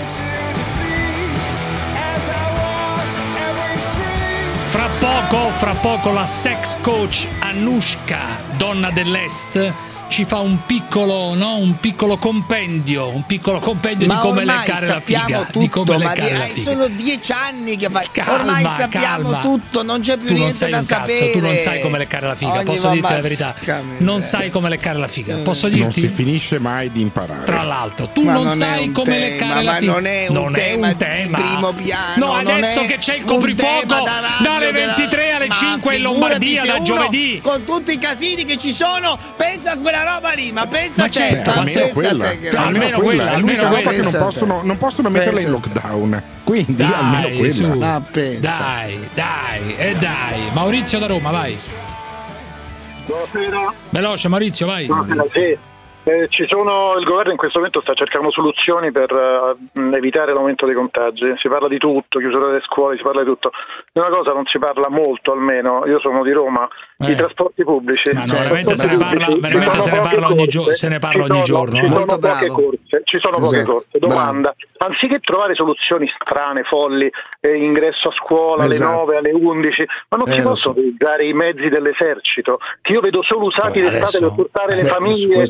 Fra poco, fra poco la sex coach Anushka, donna dell'Est, ci fa un piccolo, no, un piccolo compendio, un piccolo compendio ma di come ormai leccare la figa, tutto, di come ma leccare di, la eh, figa. sono dieci anni che fai. Calma, ormai sappiamo calma. tutto, non c'è più Tu non niente sei da un sapere. cazzo, tu non sai come leccare la figa, Ogni posso dirti mamma- la verità. Scammi, Non eh. sai come leccare la figa, posso Non dirti? si finisce mai di imparare. Tra l'altro, tu Ma non, non è sai un come tema, leccare la ma figa. non è un tema di primo piano, No, non adesso è che c'è il un coprifuoco tema da radio dalle della- ventitré alle Ma cinque in figurati Lombardia se da uno, giovedì. con tutti i casini che ci sono, pensa a quella roba lì, ma pensa Ma a te, certo, ma ma pensa almeno a quella, te che almeno almeno quella, quella, è l'unica almeno roba che non quella. possono, non possono metterla in Pensa. lockdown, quindi Dai, almeno quella. su. Ma pensa. Dai, dai, e dai. Maurizio da Roma, vai. Buonasera. Veloce, Maurizio, vai. Buonasera, sì. Eh, ci sono, il governo in questo momento sta cercando soluzioni per eh, evitare l'aumento dei contagi. Si parla di tutto, chiusura delle scuole, si parla di tutto. Di una cosa non si parla molto, almeno. Io sono di Roma, Eh. i trasporti pubblici. Ma no, Cioè, veramente se ne trasporti parla- pubblici, veramente ci se ne sono parla poche ogni gio- corse, se ne parla ci ogni sono- giorno, Ci eh. sono Molto poche bravo. corse, ci sono poche Esatto, corse. Domanda, anziché trovare soluzioni strane, folli, eh, ingresso a scuola alle Esatto. nove, alle undici, ma non Eh, si lo possono so. utilizzare i mezzi dell'esercito, che io vedo solo usati Oh, d'estate adesso- per portare le eh, su famiglie questo però. dei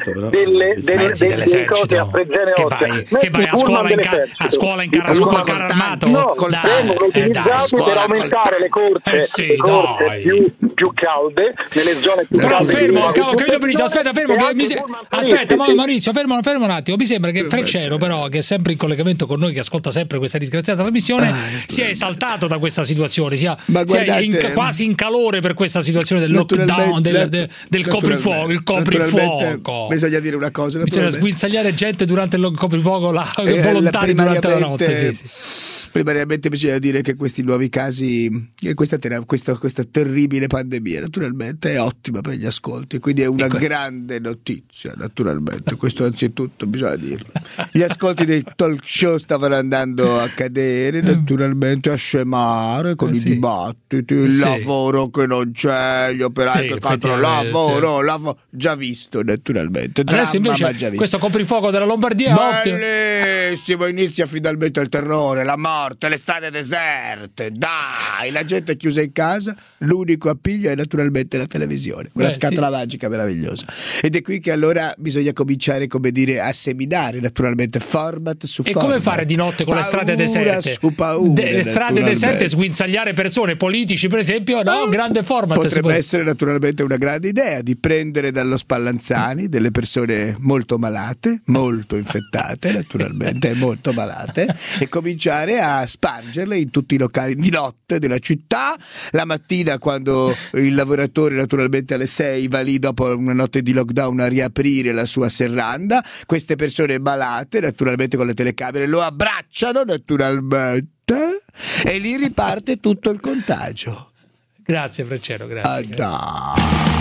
delle, delle, mezzi delle, delle cose a Fregene che Otte. vai, che vai a scuola in, ca- a scuola in carro scuola carro armato? No, Dai, vengono eh, utilizzati dai, per aumentare le corse, eh sì, le corse dai. più, più calde nelle zone più Però calde. fermo, di- cavolo, capito Maurizio, aspetta, fermo, che mi se- aspetta, ma- Maurizio, fermo, fermo un attimo. Mi sembra che Freccero, però, che è sempre in collegamento con noi, che ascolta sempre questa disgraziata trasmissione, sia esaltato da questa situazione, sia, Ma sia guardate- in- quasi in calore per questa situazione del lockdown, del, del, del coprifuoco, il coprifuoco. Bisogna dire una cosa, Bisogna sguinzagliare gente durante il coprifuoco, la, Eh, volontari durante la notte. primariamente- Sì, sì. Primariamente bisogna dire che questi nuovi casi, che questa, tera- questa, questa terribile pandemia naturalmente è ottima per gli ascolti, quindi è una grande notizia naturalmente, questo anzitutto bisogna dirlo. Gli ascolti dei talk show stavano andando a cadere naturalmente, a scemare con Eh, i sì. dibattiti, il Sì. lavoro che non c'è, gli operai Sì, che cantano effettivamente. lavoro, lavoro, già visto naturalmente, Adesso dramma, ma già invece visto. questo coprifuoco della Lombardia è ottimo. Bellissimo, inizia finalmente il terrore, la morte, le strade deserte, dai, la gente è chiusa in casa, l'unico appiglio è naturalmente la televisione, quella Beh, scatola sì. magica meravigliosa. Ed è qui che allora bisogna cominciare, come dire, a seminare naturalmente format su E format. come fare di notte con le strade Paura deserte? su paura, De- le strade naturalmente. deserte, sguinzagliare persone, politici per esempio, no? Grande format. si Potrebbe può- essere naturalmente una grande idea di prendere dallo Spallanzani delle persone molto malate, molto infettate naturalmente, molto malate, e cominciare a spargerle in tutti i locali di notte della città, la mattina quando il lavoratore naturalmente alle sei va lì dopo una notte di lockdown a riaprire la sua serranda, queste persone malate naturalmente con le telecamere lo abbracciano naturalmente e lì riparte tutto il contagio. Grazie Freccero, grazie. Ah,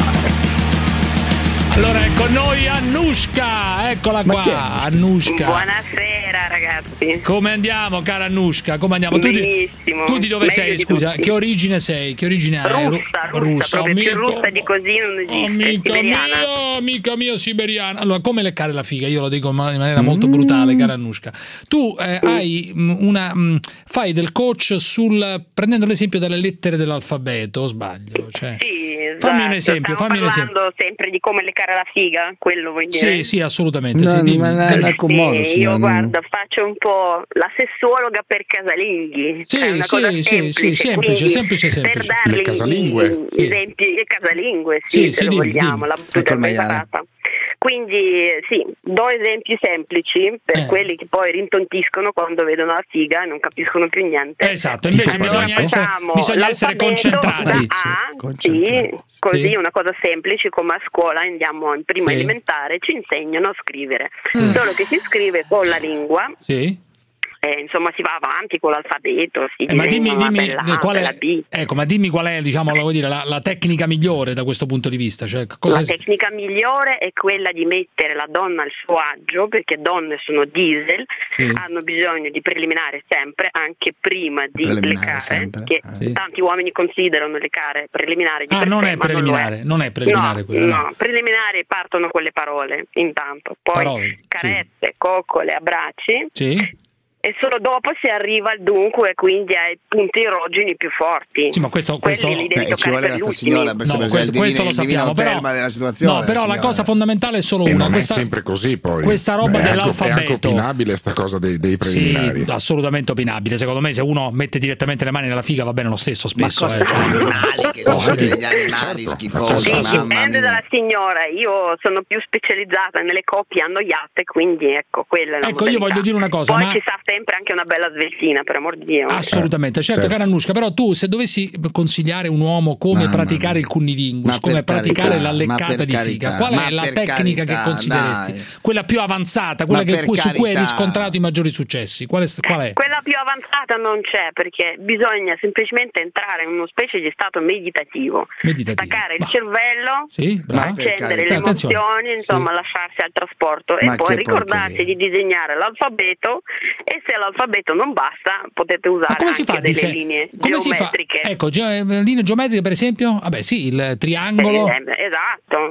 Allora è con noi Annushka, eccola Ma chi è qua, Annushka. Buonasera ragazzi. Come andiamo, cara Annushka? Come andiamo? Tu di, Benissimo. tu di dove Meglio sei, di scusa? tutti. Che origine sei? Che origine hai? Russa, russa, proprio più russa di così non esiste. Amica Siberiana. mia, amica mia siberiana. Allora, come leccare la figa? Io lo dico in maniera molto brutale, cara Annushka. Tu eh, hai mh, una mh, fai del coach sul prendendo l'esempio delle lettere dell'alfabeto, o sbaglio? Cioè, Sì, fammi un esatto. esempio, Stiamo fammi un esempio. parlando sempre di come leccare la figa, quello vuoi dire? Sì, sì, assolutamente. No, sì, dimmi. ma non è con modo, Sì, signora, io non- guarda, faccio un po' la sessuologa per casalinghi. Sì, è una sì, cosa sì, semplice, sì, semplice, quindi semplice, semplice. Per darli Le casalingue? i- Sì. esempi, le casalingue, sì, Sì, se sì, lo dimmi, vogliamo, dimmi. la battuta Ecco il è maiale. preparata. Quindi sì, do esempi semplici per Eh. quelli che poi rintontiscono quando vedono la figa e non capiscono più niente. Esatto, invece Allora bisogna essere, facciamo bisogna essere l'alfabeto concentrati. da A, concentrati. sì, così Sì. una cosa semplice come a scuola andiamo in prima Sì. elementare, ci insegnano a scrivere, solo che si scrive con la lingua. Sì. Eh, insomma si va avanti con l'alfabeto, si Eh, ma dimmi, disegna una dimmi bella eh, A, qual bella è, B. ecco, ma dimmi qual è, diciamo, la, vuoi dire, la, la tecnica migliore da questo punto di vista. Cioè, cosa La tecnica migliore è quella di mettere la donna al suo agio, perché donne sono diesel, Sì. hanno bisogno di preliminare sempre, anche prima di Preliminare leccare, sempre, che Sì. tanti uomini considerano leccare preliminare di Ah, per non sé, è ma preliminare, lo non è preliminare no, quello, no. no, preliminari partono con le parole, intanto, poi Parole, sì. carezze, coccole, abbracci. Sì? E solo dopo si arriva al dunque e quindi ai punti erogeni più forti. Sì, ma questo, Quelli questo... li devi Beh, ci toccare voleva per sta gli signora ultimi. per No, sapere questo, il divino, questo lo il divino sappiamo, però, terma della situazione. no, però la signora. cosa fondamentale è solo E una. non Questa, è sempre così poi. questa roba Beh, è anche- dell'alfabeto. È anche opinabile sta cosa dei, dei preliminari. Sì, assolutamente opinabile. Secondo me se uno mette direttamente le mani nella figa va bene lo stesso spesso. Ma eh, cosa cioè. sono animali che No, sono sì. degli animali Certo, schifosi, ma Sì, mamma dipende mia. dalla signora, io sono più specializzata nelle coppie annoiate, quindi ecco, quella è la Ecco, io modalità. voglio dire una cosa, Poi ma- ci sta sempre anche una bella sveltina, per amor di Dio. Assolutamente, certo, certo. cara Annushka, però tu se dovessi consigliare un uomo come Mamma praticare mia. il cunnilingus, Ma come per praticare carità, la ma leccata per di figa, carità, qual è ma la per tecnica carità, che consiglieresti? dai. Quella più avanzata, quella Ma che, per su cui hai carità. riscontrato i maggiori successi. Qual è? Qual è? Quella più avanzata non c'è, perché bisogna semplicemente entrare in uno specie di stato meditativo, Meditativo. staccare il Ma- cervello, Sì, bravo. Ma per accendere carità. le Attenzione. emozioni, insomma Sì. lasciarsi al trasporto Ma e poi che ricordarsi porcheria. di disegnare l'alfabeto, e se l'alfabeto non basta potete usare Ma come si anche fa a delle dise- linee come si fa? geometriche. Ecco, ge- linee geometriche per esempio? Vabbè, sì, il triangolo. Eh, esatto.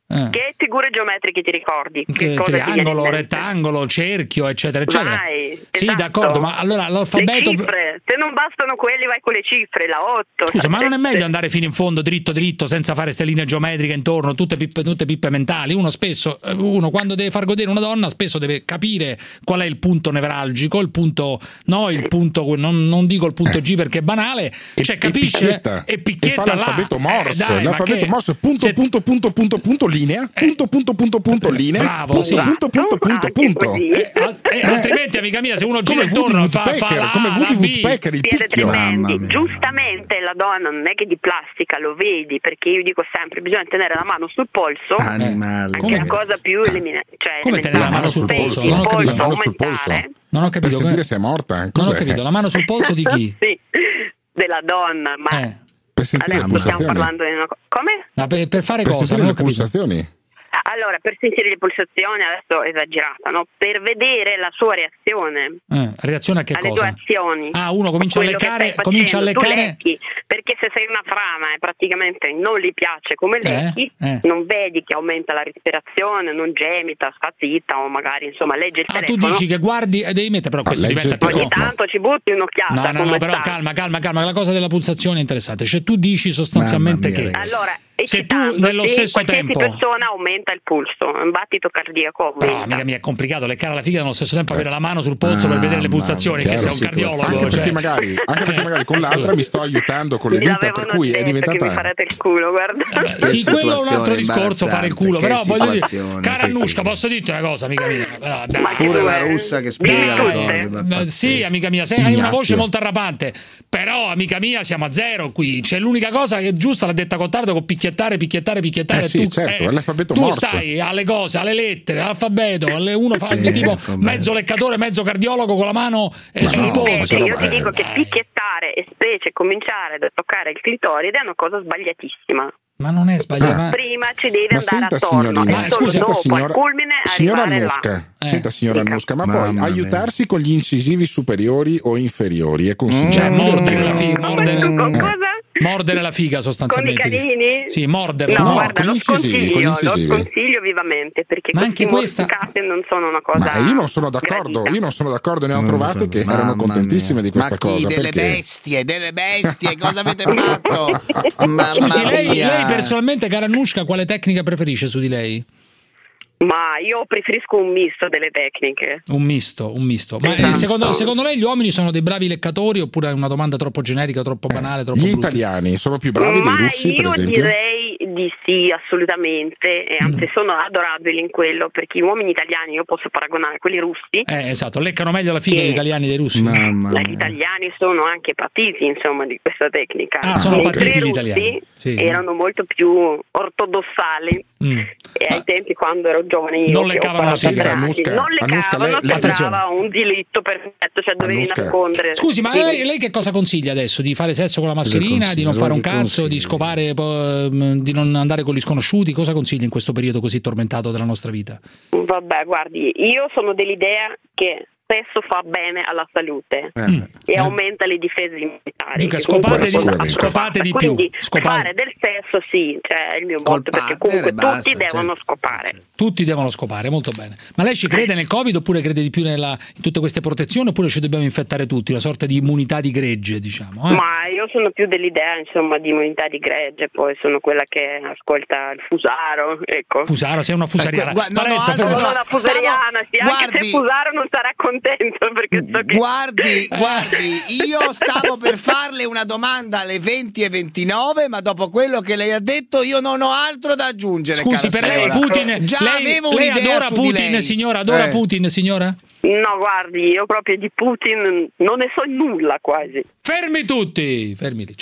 Eh. Che figure geometriche ti ricordi? Che cosa triangolo, ti rettangolo, cerchio, eccetera, eccetera. Vai, sì, esatto. d'accordo, ma allora l'alfabeto. Le cifre, se non bastano quelli, vai con le cifre, la otto. Scusa, la ma non è sette. meglio andare fino in fondo, dritto dritto, senza fare ste linee geometriche intorno, tutte pippe, tutte pippe mentali? Uno spesso, uno quando deve far godere una donna, spesso deve capire qual è il punto nevralgico, il punto, no, il punto, non, non dico il punto G perché è banale, cioè e capisce picchietta, e picchietta e fa l'alfabeto là. morse, Eh, dai, l'alfabeto che... morse, punto, se... punto, punto, punto, punto, linea, punto, punto, punto, punto, linea, Bravo, punto, sì. punto, punto, punto, punto. Eh, eh, altrimenti, amica mia, se uno gira Come Woody intorno fa, fa Woodpecker, la, come Woody la B. Woodpecker, il Siete picchio. tremendi. Giustamente la donna non è che di plastica, lo vedi, perché io dico sempre bisogna tenere la mano sul polso. Animale. Anche la cosa più elimina- cioè Come tenere la mano sul polso? Non ho capito. La mano sul polso. Non ho capito. Per sentire se è morta. Non Cos'è? ho capito, la mano sul polso di chi? Sì, della donna, ma Eh. Per sentire le adesso stiamo pulsazioni. parlando di una cosa. Come? Ma per, per fare Per cosa? sentire Non ho le capito. pulsazioni. Allora, per sentire le pulsazioni, adesso esagerata, no? Per vedere la sua reazione Eh, reazione a che alle cosa? tue azioni. Ah, uno comincia a quello che leccare, stai comincia a facendo. Tu leccare. lecchi, perché se sei una frana e praticamente non gli piace come lecchi, eh. non vedi che aumenta la respirazione, non gemita, sta zitta o magari insomma legge il Ah, tu telefono. dici che guardi e devi mettere, però questo legge diventa il più Ogni tanto ci butti un'occhiata. No, no, come no, però sta. calma, calma, calma, la cosa della pulsazione è interessante. Cioè tu dici sostanzialmente Mamma mia, che Allora, se tu eccitandoti, nello stesso qualsiasi tempo persona aumenta il pulso, un battito cardiaco Però aumenta. amica mia è complicato leccare la figa e nello stesso tempo avere la mano sul polso per vedere le pulsazioni, che sei un cardiologo. Anche perché cioè. magari, anche perché magari con l'altra mi sto aiutando con le Mi dita, per avevano cui è detto che mi diventata. farete il culo, guarda. Sì, quello è un altro discorso, fare il culo, che però voglio dire, situazione, cara che Annushka, posso dirti una cosa, amica mia? Però, dai, Pure la russa che spiega le Dai, cose. ma eh, sì, pazzesco. amica mia, sei, hai una Ignazio. voce molto arrapante, però amica mia siamo a zero qui, c'è l'unica cosa che è giusta, l'ha detta Cottardo, con picchiettare, picchiettare, picchiettare. Eh sì, tu, certo, è l'alfabeto tu morse. stai alle cose, alle lettere, all'alfabeto, alle uno fa Eh, tipo vabbè. mezzo leccatore, mezzo cardiologo con la mano eh, Ma sul no, polso. Invece io ti eh, dico che picchiettare e specie cominciare a toccare il clitoride è una cosa sbagliatissima. Ma non è sbagliato. ma- Prima ci devi Ma andare senta, attorno signorina, e solo scusi, dopo signora- al culmine Signora arrivare Annushka, là. Eh, senta signora dica. Annushka, ma Mamma poi mia. aiutarsi con gli incisivi superiori o inferiori è Cioè, consigliabile? mordere la figa, mordere, Con cosa? mordere la figa Con i sostanzialmente. canini? Sì, morderla. No, No, guarda, con lo gli incisivi, con gli sconsiglio, lo incisivi. sconsiglio vivamente perché Ma questi anche questa- morsicati non sono una cosa Ma io non sono d'accordo, gradita. io non sono d'accordo, ne ho Non lo trovate so, che mamma erano contentissime mia. di questa Ma chi? cosa. Delle perché? bestie, delle bestie, cosa avete fatto? Mamma Scusi, lei, mia. lei personalmente, cara Annushka, quale tecnica preferisce su di lei? Ma io preferisco un misto delle tecniche. Un misto, un misto. Ma eh, Esatto. secondo, secondo lei gli uomini sono dei bravi leccatori oppure è una domanda troppo generica, troppo banale, troppo Gli brutta? italiani sono più bravi Ma dei russi, per io esempio? direi di sì, assolutamente, e anzi Mm. sono adorabili in quello, perché gli uomini italiani io posso paragonare a quelli russi. Eh, esatto, leccano meglio la figa Sì. gli italiani dei russi. Mamma Ma mia. gli italiani sono anche patiti, insomma, di questa tecnica. Ah, sono Mentre patiti i gli russi italiani. Sì. erano molto più ortodossali. Mm. E ai Ah, tempi, quando ero giovane io, Non che ho leccavano la quaranta figa. anni, Annushka, non Annushka, leccavano, lei- lei- sembrava un diritto perfetto, cioè dovevi Annushka. nascondere. Scusi, ma Sì. lei, lei che cosa consiglia adesso? Di fare sesso con la mascherina, consiglia? di non fare un Cosa cazzo, consiglia? di scopare, poi, di non andare con gli sconosciuti? Cosa consiglia in questo periodo così tormentato della nostra vita? Vabbè, guardi, io sono dell'idea che spesso fa bene alla salute Eh. e Eh. aumenta le difese immunitarie. Dica, che comunque scopate è di- una cosa scopate di più, Quindi scopate. fare del sesso sì, cioè è il mio Col voto, perché partner comunque e basta, tutti devono certo. scopare. Tutti devono scopare, molto bene. Ma lei ci crede nel Covid oppure crede di più nella, in tutte queste protezioni oppure ci dobbiamo infettare tutti? Una sorta di immunità di gregge, diciamo. Eh? Ma io sono più dell'idea, insomma, di immunità di gregge, poi sono quella che ascolta il Fusaro, ecco. Fusaro, sei una fusariana. Eh, gua- no, no, Parenzo, altro fermo- Sono no, una fusariana, sì, anche guardi- se Fusaro non sarà contento perché so che Guardi, guardi, io stavo per farle una domanda alle venti e ventinove, ma dopo quello che lei ha detto io non ho altro da aggiungere. Scusi, cara per lei signora. Putin, Già lei, avevo lei un'idea adora su di Putin, lei. signora, adora Eh. Putin, signora? no, guardi, io proprio di Putin non ne so nulla quasi. Fermi tutti, fermi lì.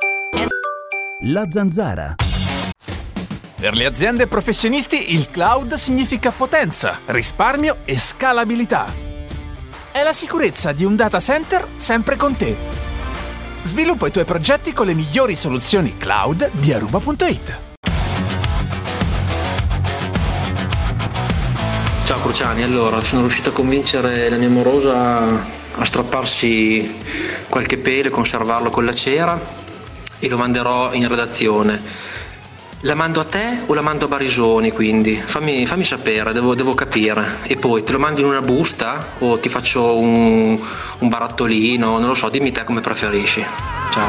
La Zanzara. Per le aziende e professionisti il cloud significa potenza, risparmio e scalabilità. È la sicurezza di un data center sempre con te. Sviluppa i tuoi progetti con le migliori soluzioni cloud di Aruba punto it. Ciao Cruciani, allora sono riuscito a convincere la mia morosa a strapparsi qualche pelo e conservarlo con la cera e lo manderò in redazione. La mando a te o la mando a Barisoni, quindi? Fammi, fammi sapere, devo, devo capire. E poi te lo mando in una busta o ti faccio un, un barattolino, non lo so, dimmi te come preferisci. Ciao.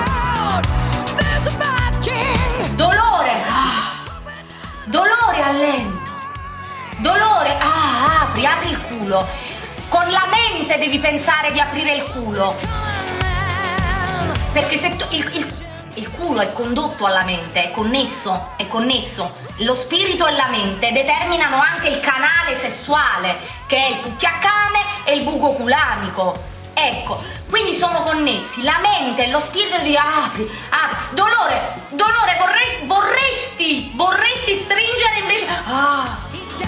Dolore! Ah. Dolore allento! Dolore! Ah, apri, apri il culo! Con la mente devi pensare di aprire il culo! Perché se tu, il, il, il culo è condotto alla mente, è connesso, è connesso. Lo spirito e la mente determinano anche il canale sessuale, che è il pucchiaccame e il buco culamico. Ecco, quindi sono connessi. La mente e lo spirito di apri, apri. Dolore, dolore, vorresti, vorresti, vorresti stringere invece. Ah!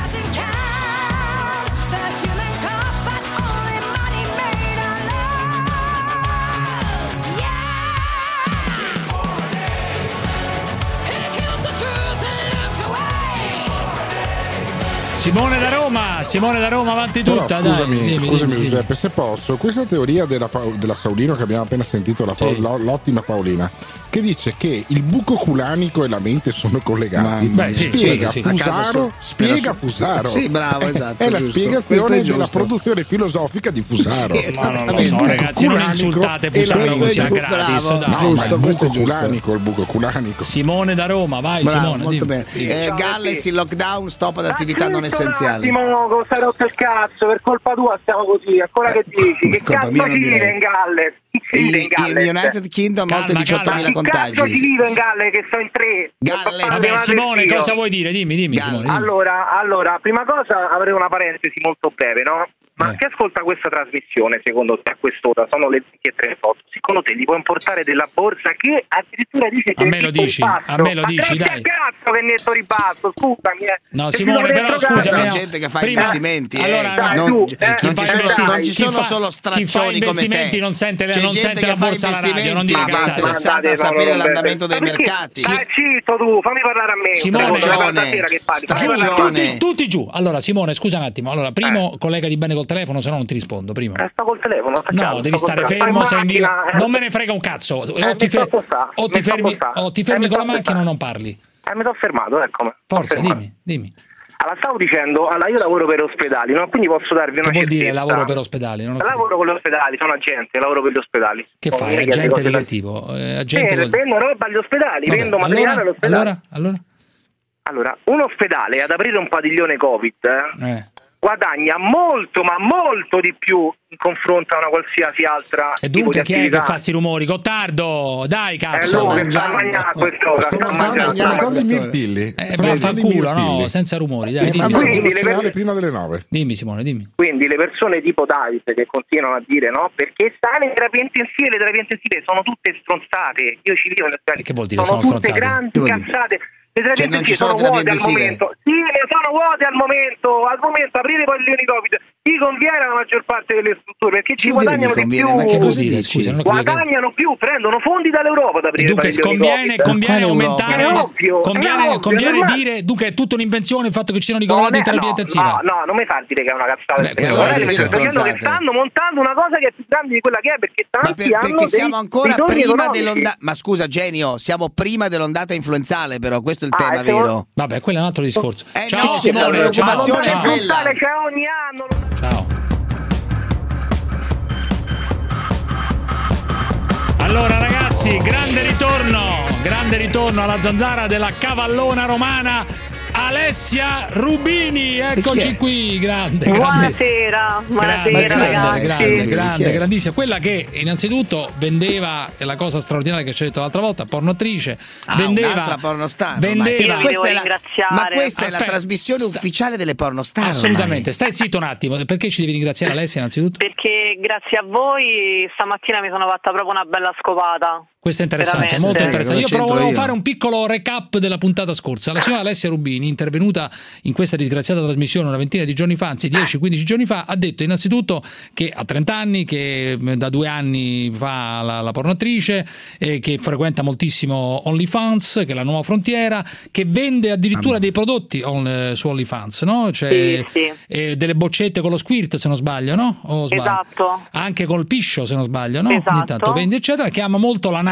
Simone da Roma, Simone da Roma, avanti tutta. Però, scusami, dai, dimmi, scusami dimmi, Giuseppe, dimmi. se posso, questa teoria della, della Saulino che abbiamo appena sentito, la, Sì. l'ottima Paolina, che dice che il buco culanico e la mente sono collegati. Ma- beh, sì, spiega sì, sì. A casa Fusaro, su- spiega su- Fusaro. sì, bravo, esatto, È la giusto. spiegazione Questo è della giusto. produzione filosofica di Fusaro. Sì, Ma non lo Il so, buco ragazzi, non culanico insultate e la Fusaro mente- così a Bravo, gratis. bravo, dai. No, giusto, ma il questo buco è giusto. culanico, il buco culanico. Simone da Roma, vai Bravo, Simone. molto dimmi. bene. Sì. Eh, Galles in lockdown, stop ad attività non essenziali. Un attimo, cosa hai rotto il cazzo? Per colpa tua stiamo così, ancora che dici? Che colpa cazzo mia si non vive direi. in Galles? Chi si vive in Il, Galles? il United Kingdom ha oltre Calma, diciottomila calma. Chi cazzo si contagi. vive in Galles che sono in tre? Galles. Vabbè, Simone, cosa vuoi dire? Dimmi, dimmi. Simone, dimmi. Allora, allora, prima cosa avrei una parentesi molto breve, no? Ma Eh. chi ascolta questa trasmissione, secondo te, a quest'ora, sono le venti e trentotto, secondo te gli può importare della borsa che addirittura dice che A è me lo netto dici, ribasso? a me lo Ma dici, grazie dai. al cazzo che è netto ribasso, scusami. Eh. No, Se Simone, ti però dovete scusami. C'è no. gente che fa Prima- investimenti, eh. Allora, Dai, non, tu, chi eh, non chi ci fa sono, investimenti- non ci chi sono fa- solo chi fa straccioni come investimenti te. non sente la- C'è non gente sente che la fa borsa alla radio, non dire investimenti, che è cazzate. interessata a Mandate, sapere Paolo l'andamento dei Roberto. Ma mercati. perché? Dai, zitto tu, fammi parlare a me. Simone, Una cosa, Straccione, stasera che parli, fammi parlare a me. straccione. Tutti, tutti giù. Allora, Simone, scusa un attimo. Allora, primo collega di bene col telefono, se no non ti rispondo. Primo. Eh, sto col telefono, No, attaccato, devi sto col stare telefono. fermo, Sto sei in in via. macchina, eh. Non me ne frega un cazzo. O Eh, ti, mi fer- sto spostando, o ti mi sto fermi, spostando. o ti Eh, fermi mi con la sto macchina o spostando. non parli. Eh, mi sono fermato, eccomi. Forza, Sono fermato. dimmi, dimmi. Allora, stavo dicendo, allora io lavoro per ospedali, no? Quindi posso darvi una Che vuol dire certezza. lavoro per ospedali? Non ho capito. Lavoro con gli ospedali, sono agente, lavoro per gli ospedali. Che Sono fai? migliaia di Agente cose di da- che tipo? Eh, Sì, agente vuol- vendo roba agli ospedali, Vabbè, vendo materiale allora, all'ospedale. allora, allora? Allora, un ospedale ad aprire un padiglione Covid eh, Eh. guadagna molto, ma molto di più in confronto a una qualsiasi altra E tipo dunque di chi è che attività. fa sti rumori? Gottardo! Dai, È cazzo! lui che sta a mangiare a quest'ora. sta a Stanno mangiare. mangiando i mirtilli. Eh, Stanno beh, mangiando i fanculo, mirtilli. no, senza rumori, dai, Stanno dimmi. mangiando Quindi le finale per- prima delle nove. Dimmi Simone, dimmi. Quindi le persone tipo David che continuano a dire no, perché stanno in terapia intensiva, le terapie intensive sono tutte stronzate. Io ci vivo in ospedali. Che vuol dire sono, sono tutte stronzate? grandi Che vuol dire? cazzate. Le terapie Cioè, non ci intensive sono sono terapie vuote al intensive? momento. Sì, ne sono vuote al momento. Al momento aprire poi gli Covid. Chi conviene alla maggior parte delle strutture perché ci Che vuol dire guadagnano che di conviene? più. Ma che cosa dire? dici? Scusa, non ho capito che- Guadagnano più, prendono fondi dall'Europa da E aprire dunque padiglioni conviene, Covid. conviene Quale aumentare, Europa? È ovvio, conviene, è ovvio, conviene ormai- dire, dunque è tutta un'invenzione il fatto che ci siano i Non collegati è- in terapia no, intensiva. No, no, non mi fa dire che è una cazzata. Beh, del quello genere. vuol Mi dire sto dicendo che stronzate. stanno montando una cosa che è più grande di quella che è perché Ma tanti per- hanno perché dei siamo ancora bidoni prima economici. dell'ondata. Ma scusa, Genio, siamo prima dell'ondata influenzale, però questo è il Ah, tema, e se vuoi- vero? Vabbè, quello è un altro discorso. Eh Ciao no, Simone, la preoccupazione ciao, è ciao. quella. C'è ogni anno. Ciao. Allora ragazzi, grande ritorno, grande ritorno alla zanzara della cavallona romana Alessia Rubini, eccoci qui, grande, grande. Buonasera, buonasera Grande, ragazzi. grande, Sì. grande, Chi è? grandissima. Quella che innanzitutto vendeva, è la cosa straordinaria che ci ha detto l'altra volta, pornoattrice, Ah, vendeva un'altra pornostar. vendeva- ormai. Io vi Questa devo è la- ringraziare. Ma questa è Aspetta, la trasmissione sta- ufficiale delle pornostar. ormai. Assolutamente, stai zitto un attimo, perché ci devi ringraziare Alessia innanzitutto? Perché grazie a voi stamattina mi sono fatta proprio una bella scopata. Questo è interessante, Veramente. molto Eh, interessante. Io cosa c'entro provo a io? fare un piccolo recap della puntata scorsa. La signora Alessia Rubini, intervenuta in questa disgraziata trasmissione una ventina di giorni fa, anzi dieci quindici giorni fa, ha detto innanzitutto che ha trenta anni, che da due anni fa la, la pornoattrice, eh, che frequenta moltissimo OnlyFans, che è la nuova frontiera, che vende addirittura dei prodotti on, su OnlyFans, no? Cioè, Sì, sì. eh, delle boccette con lo squirt, se non sbaglio, no? O sbaglio? Esatto. Anche col piscio, se non sbaglio, no? Ogni Esatto. tanto vende, eccetera, che ama molto la nave.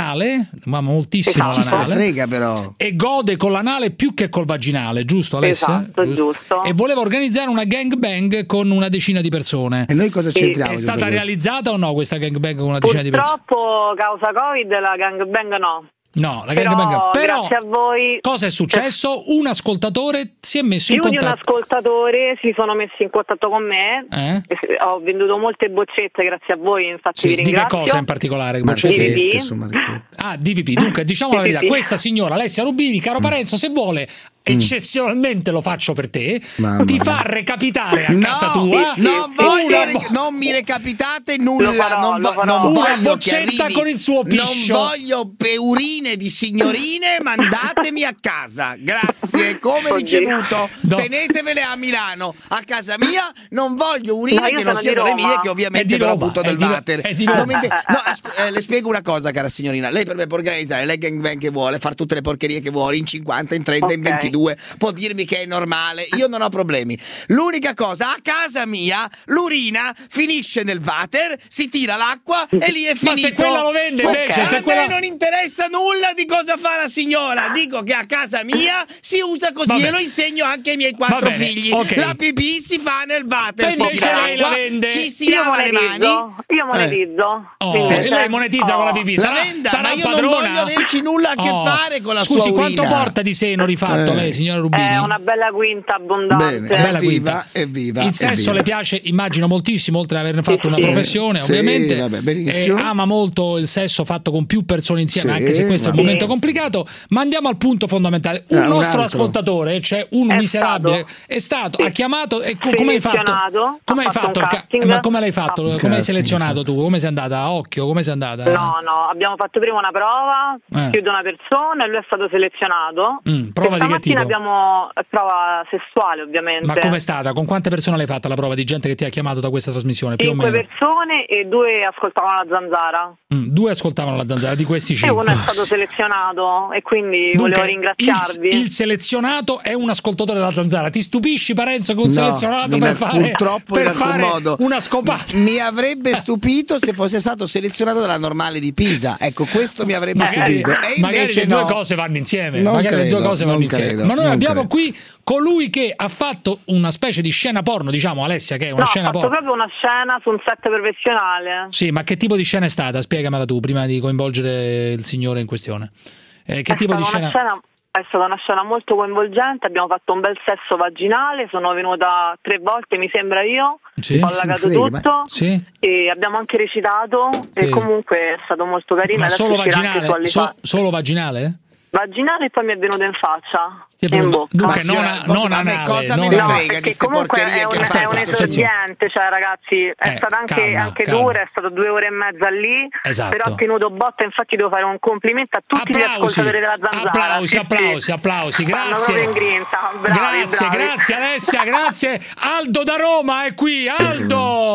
l'anale, ma moltissimo Ci se ne l'anale. frega però. E gode con l'anale più che col vaginale, giusto Alessia? Esatto, giusto. E voleva organizzare una gangbang con una decina di persone. E noi cosa c'entriamo? È stata realizzata o no questa gangbang con una decina di persone? Purtroppo, causa Covid, la gangbang no. No, la Però, gangbang. Però, grazie a voi. cosa è successo? Un ascoltatore si è messo in Più di un contatto. ascoltatore si sono messi in contatto con me. Eh? E ho venduto molte boccette grazie a voi, infatti Sì, vi di che ringrazio. cosa in particolare? Marchette, Boccette? su Ah, D P P. Dunque, diciamo la Sì, verità, sì. questa signora Alessia Rubini, caro Parenzo, se vuole eccezionalmente lo faccio per te, Mamma ti mia. fa recapitare a No, casa tua non, voglio una, re- non mi recapitate nulla, Lo farò, non, lo vo- farò. non Una voglio che boccetta arrivi, con il suo piscio. non voglio peurine di signorine, mandatemi a casa, grazie, come Oddio. ricevuto, No. tenetevele a Milano, a casa mia, non voglio urine No, io che non sono siano di le Roma. mie, che È ovviamente di però Roma, butto è del di Ro- water. è di Non Roma. mi inter- no, asco- eh, le spiego una cosa, cara signorina, lei potrebbe organizzare le gangbang che vuole, far tutte le porcherie che vuole, in cinquanta, in trenta, in Ok. ventidue, può dirmi che è normale, io non ho problemi. L'unica cosa, a casa mia l'urina finisce nel water, si tira l'acqua e lì è Ma finito. se quella lo vende invece, Ok. se A quella- me non interessa nulla di cosa fa la signora, dico che a casa mia si usa così Vabbè. e lo insegno anche ai miei quattro Va bene, figli. ok. La pipì si fa nel water, E si invece tira lei la l'acqua, vende. ci si Io lava le mani. monetizzo, io monetizzo. Oh, Quindi, e lei monetizza oh. con la pipì. La Sarà, venda, sarà ma io non padrona? voglio averci nulla a che Oh. fare con la Scusi, sua quanto urina. porta di seno rifatto Eh. lei, signora Rubini? È una bella quinta abbondante. Bene. Bella Evviva, quinta. evviva, Il sesso evviva. le piace, immagino, moltissimo, oltre ad averne fatto Sì, una sì. professione, Sì, ovviamente. vabbè, benissimo. Eh, ama molto il sesso fatto con più persone insieme, Sì, anche se questo è un vabbè. momento complicato. Ma andiamo al punto fondamentale. Un Ah, un nostro altro. ascoltatore, cioè un È miserabile, stato. è stato, Sì. ha chiamato e co- come hai fatto? Selezionato, Come ha hai fatto fatto? un il ca- casting. eh, ma come l'hai fatto? Un Come hai casting, selezionato tu? Come sei andata? A occhio? Come sei andata? No, no, abbiamo fatto prima una prova, Eh. più di una persona e lui è stato selezionato. Mm, prova di che Questa tipo? mattina abbiamo prova sessuale, ovviamente. Ma com'è stata? Con quante persone l'hai fatta la prova di gente che ti ha chiamato da questa trasmissione? Più o Cinque meno? persone e due ascoltavano la zanzara. Mm, due ascoltavano la zanzara, di questi E cinque. uno è stato selezionato e quindi Dunque, volevo ringraziarvi. Il, il selezionato è un ascoltatore della zanzara. Ti stupisci, Parenzo, che un No, selezionato in per al- fare, purtroppo per in alcun fare modo. una scopata? Mi avrebbe stupito se fosse stato selezionato dalla Normale di Pisa. Ecco, questo mi avrebbe Magari, stupito. E magari invece le due no. cose vanno insieme. Non magari le credo, due cose non vanno insieme. credo, Ma noi non abbiamo credo. qui colui che ha fatto una specie di scena porno, diciamo, Alessia, che è una No, scena ho fatto porno. proprio una scena su un set professionale. Sì, ma che tipo di scena è stata? Spiegamela tu prima di coinvolgere il signore in questione. Eh, che È tipo di stata scena? una scena? È stata una scena molto coinvolgente, abbiamo fatto un bel sesso vaginale, sono venuta tre volte, mi sembra io, Sì. ho Chi se ne allagato frega, tutto Sì. e abbiamo anche recitato Sì. e comunque è stato molto carino. Ma adesso solo uscirà anche su vaginale? So- OnlyFans. solo vaginale? Vaginale e poi mi è venuto in faccia. Ti è In venuto- bocca. Dunque, Ma signora, non, posso- non a me anale, cosa non me ne anale. frega? Perché di ste comunque porcherie è un, che è fa un questo signore. esordiente, cioè ragazzi è Eh, stata anche, calma, anche calma. dura, è stato due ore e mezza lì, Esatto. però ha tenuto botta, infatti devo fare un complimento a tutti gli Applausi, ascoltatori della zanzara. applausi, Sì, applausi, sì. applausi, Fanno grazie. proprio in grinta. Bravi, grazie, bravi. grazie Alessia, grazie. Aldo da Roma è qui, Aldo.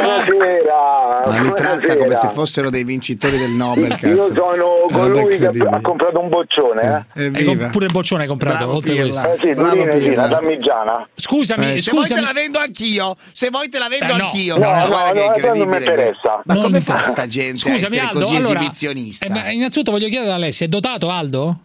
Buonasera. Ma li tratta come se buonasera. fossero dei vincitori del Nobel, cazzo. Io sono Una roba colui che incredibile. ha comprato un boccione, eh? Hai Evviva. comp- pure il boccione hai comprato, Bravo oltre a Pirla. questo. Eh sì, Bravo Turini, sì, Pirla. la Damigiana. Scusami, Eh, se vuoi scusami. te la vendo anch'io, se vuoi te la vendo Eh, no. anch'io. No, Ma no, guarda no, che è no, incredibile. non mi interessa. Ma Non come mi fa interessa. sta gente a Scusami, essere Aldo, così allora, esibizionista? eh, ma innanzitutto voglio chiedere ad Alessia, è dotato Aldo?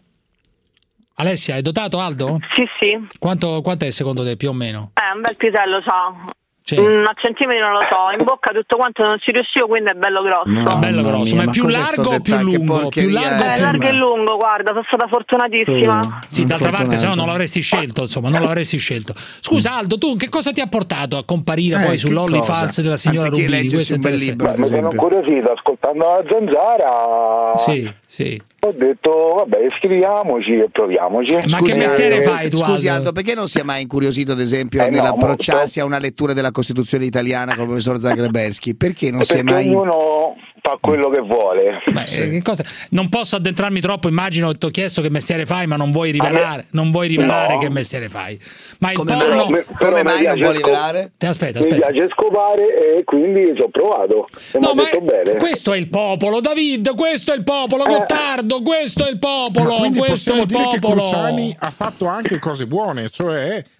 Alessia, è dotato Aldo? Sì, sì, Quanto, quanto è secondo te, più o meno? è un bel pisello, c'ha. Sì. Mm, a centimetri non lo so, in bocca tutto quanto non ci riuscivo, quindi è bello grosso. È bello Mamma grosso, mia, ma è ma più cosa sto largo o più dettagli? Che lungo? Più porcheria largo è? o È più largo e lungo? lungo, guarda, sono stata fortunatissima. Sì, d'altra parte se no non Fortunato. l'avresti scelto, insomma, non l'avresti scelto. Scusa Aldo, tu che cosa ti ha portato a comparire Eh, poi che sull'OnlyFans cosa? della signora Anziché Rubini? leggersi Questo è un bel interessante. libro, ad Mi sono esempio. incuriosito ascoltando la zanzara. Sì, sì. Ho detto, vabbè, iscriviamoci e proviamoci. Ma che mestiere fai tu, Scusi Aldo? Aldo, perché non si è mai incuriosito, ad esempio, Eh, no, nell'approcciarsi molto. a una lettura della Costituzione italiana con il professor Zagrebelsky? Perché non si è Perché mai... ognuno fa quello che vuole. Beh, eh, che cosa- Non posso addentrarmi troppo, immagino, ti ho chiesto che mestiere fai, ma non vuoi rivelare, non vuoi rivelare No. che mestiere fai. Ma il Come porno... mai, me- però come mi mai non piace vuoi scop- rivelare? Te, aspetta, Mi aspetta. piace scopare e quindi ci ho provato. E No, mi ma ha detto bene. questo è il popolo, David, questo è il popolo, Eh. Gottardo, questo è il popolo, Ma quindi questo è possiamo il dire che popolo. Cruciani ha fatto anche cose buone, cioè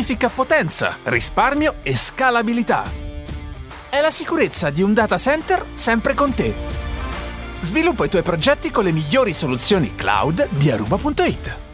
significa potenza, risparmio e scalabilità. è la sicurezza di un data center sempre con te. Sviluppa i tuoi progetti con le migliori soluzioni cloud di Aruba punto it.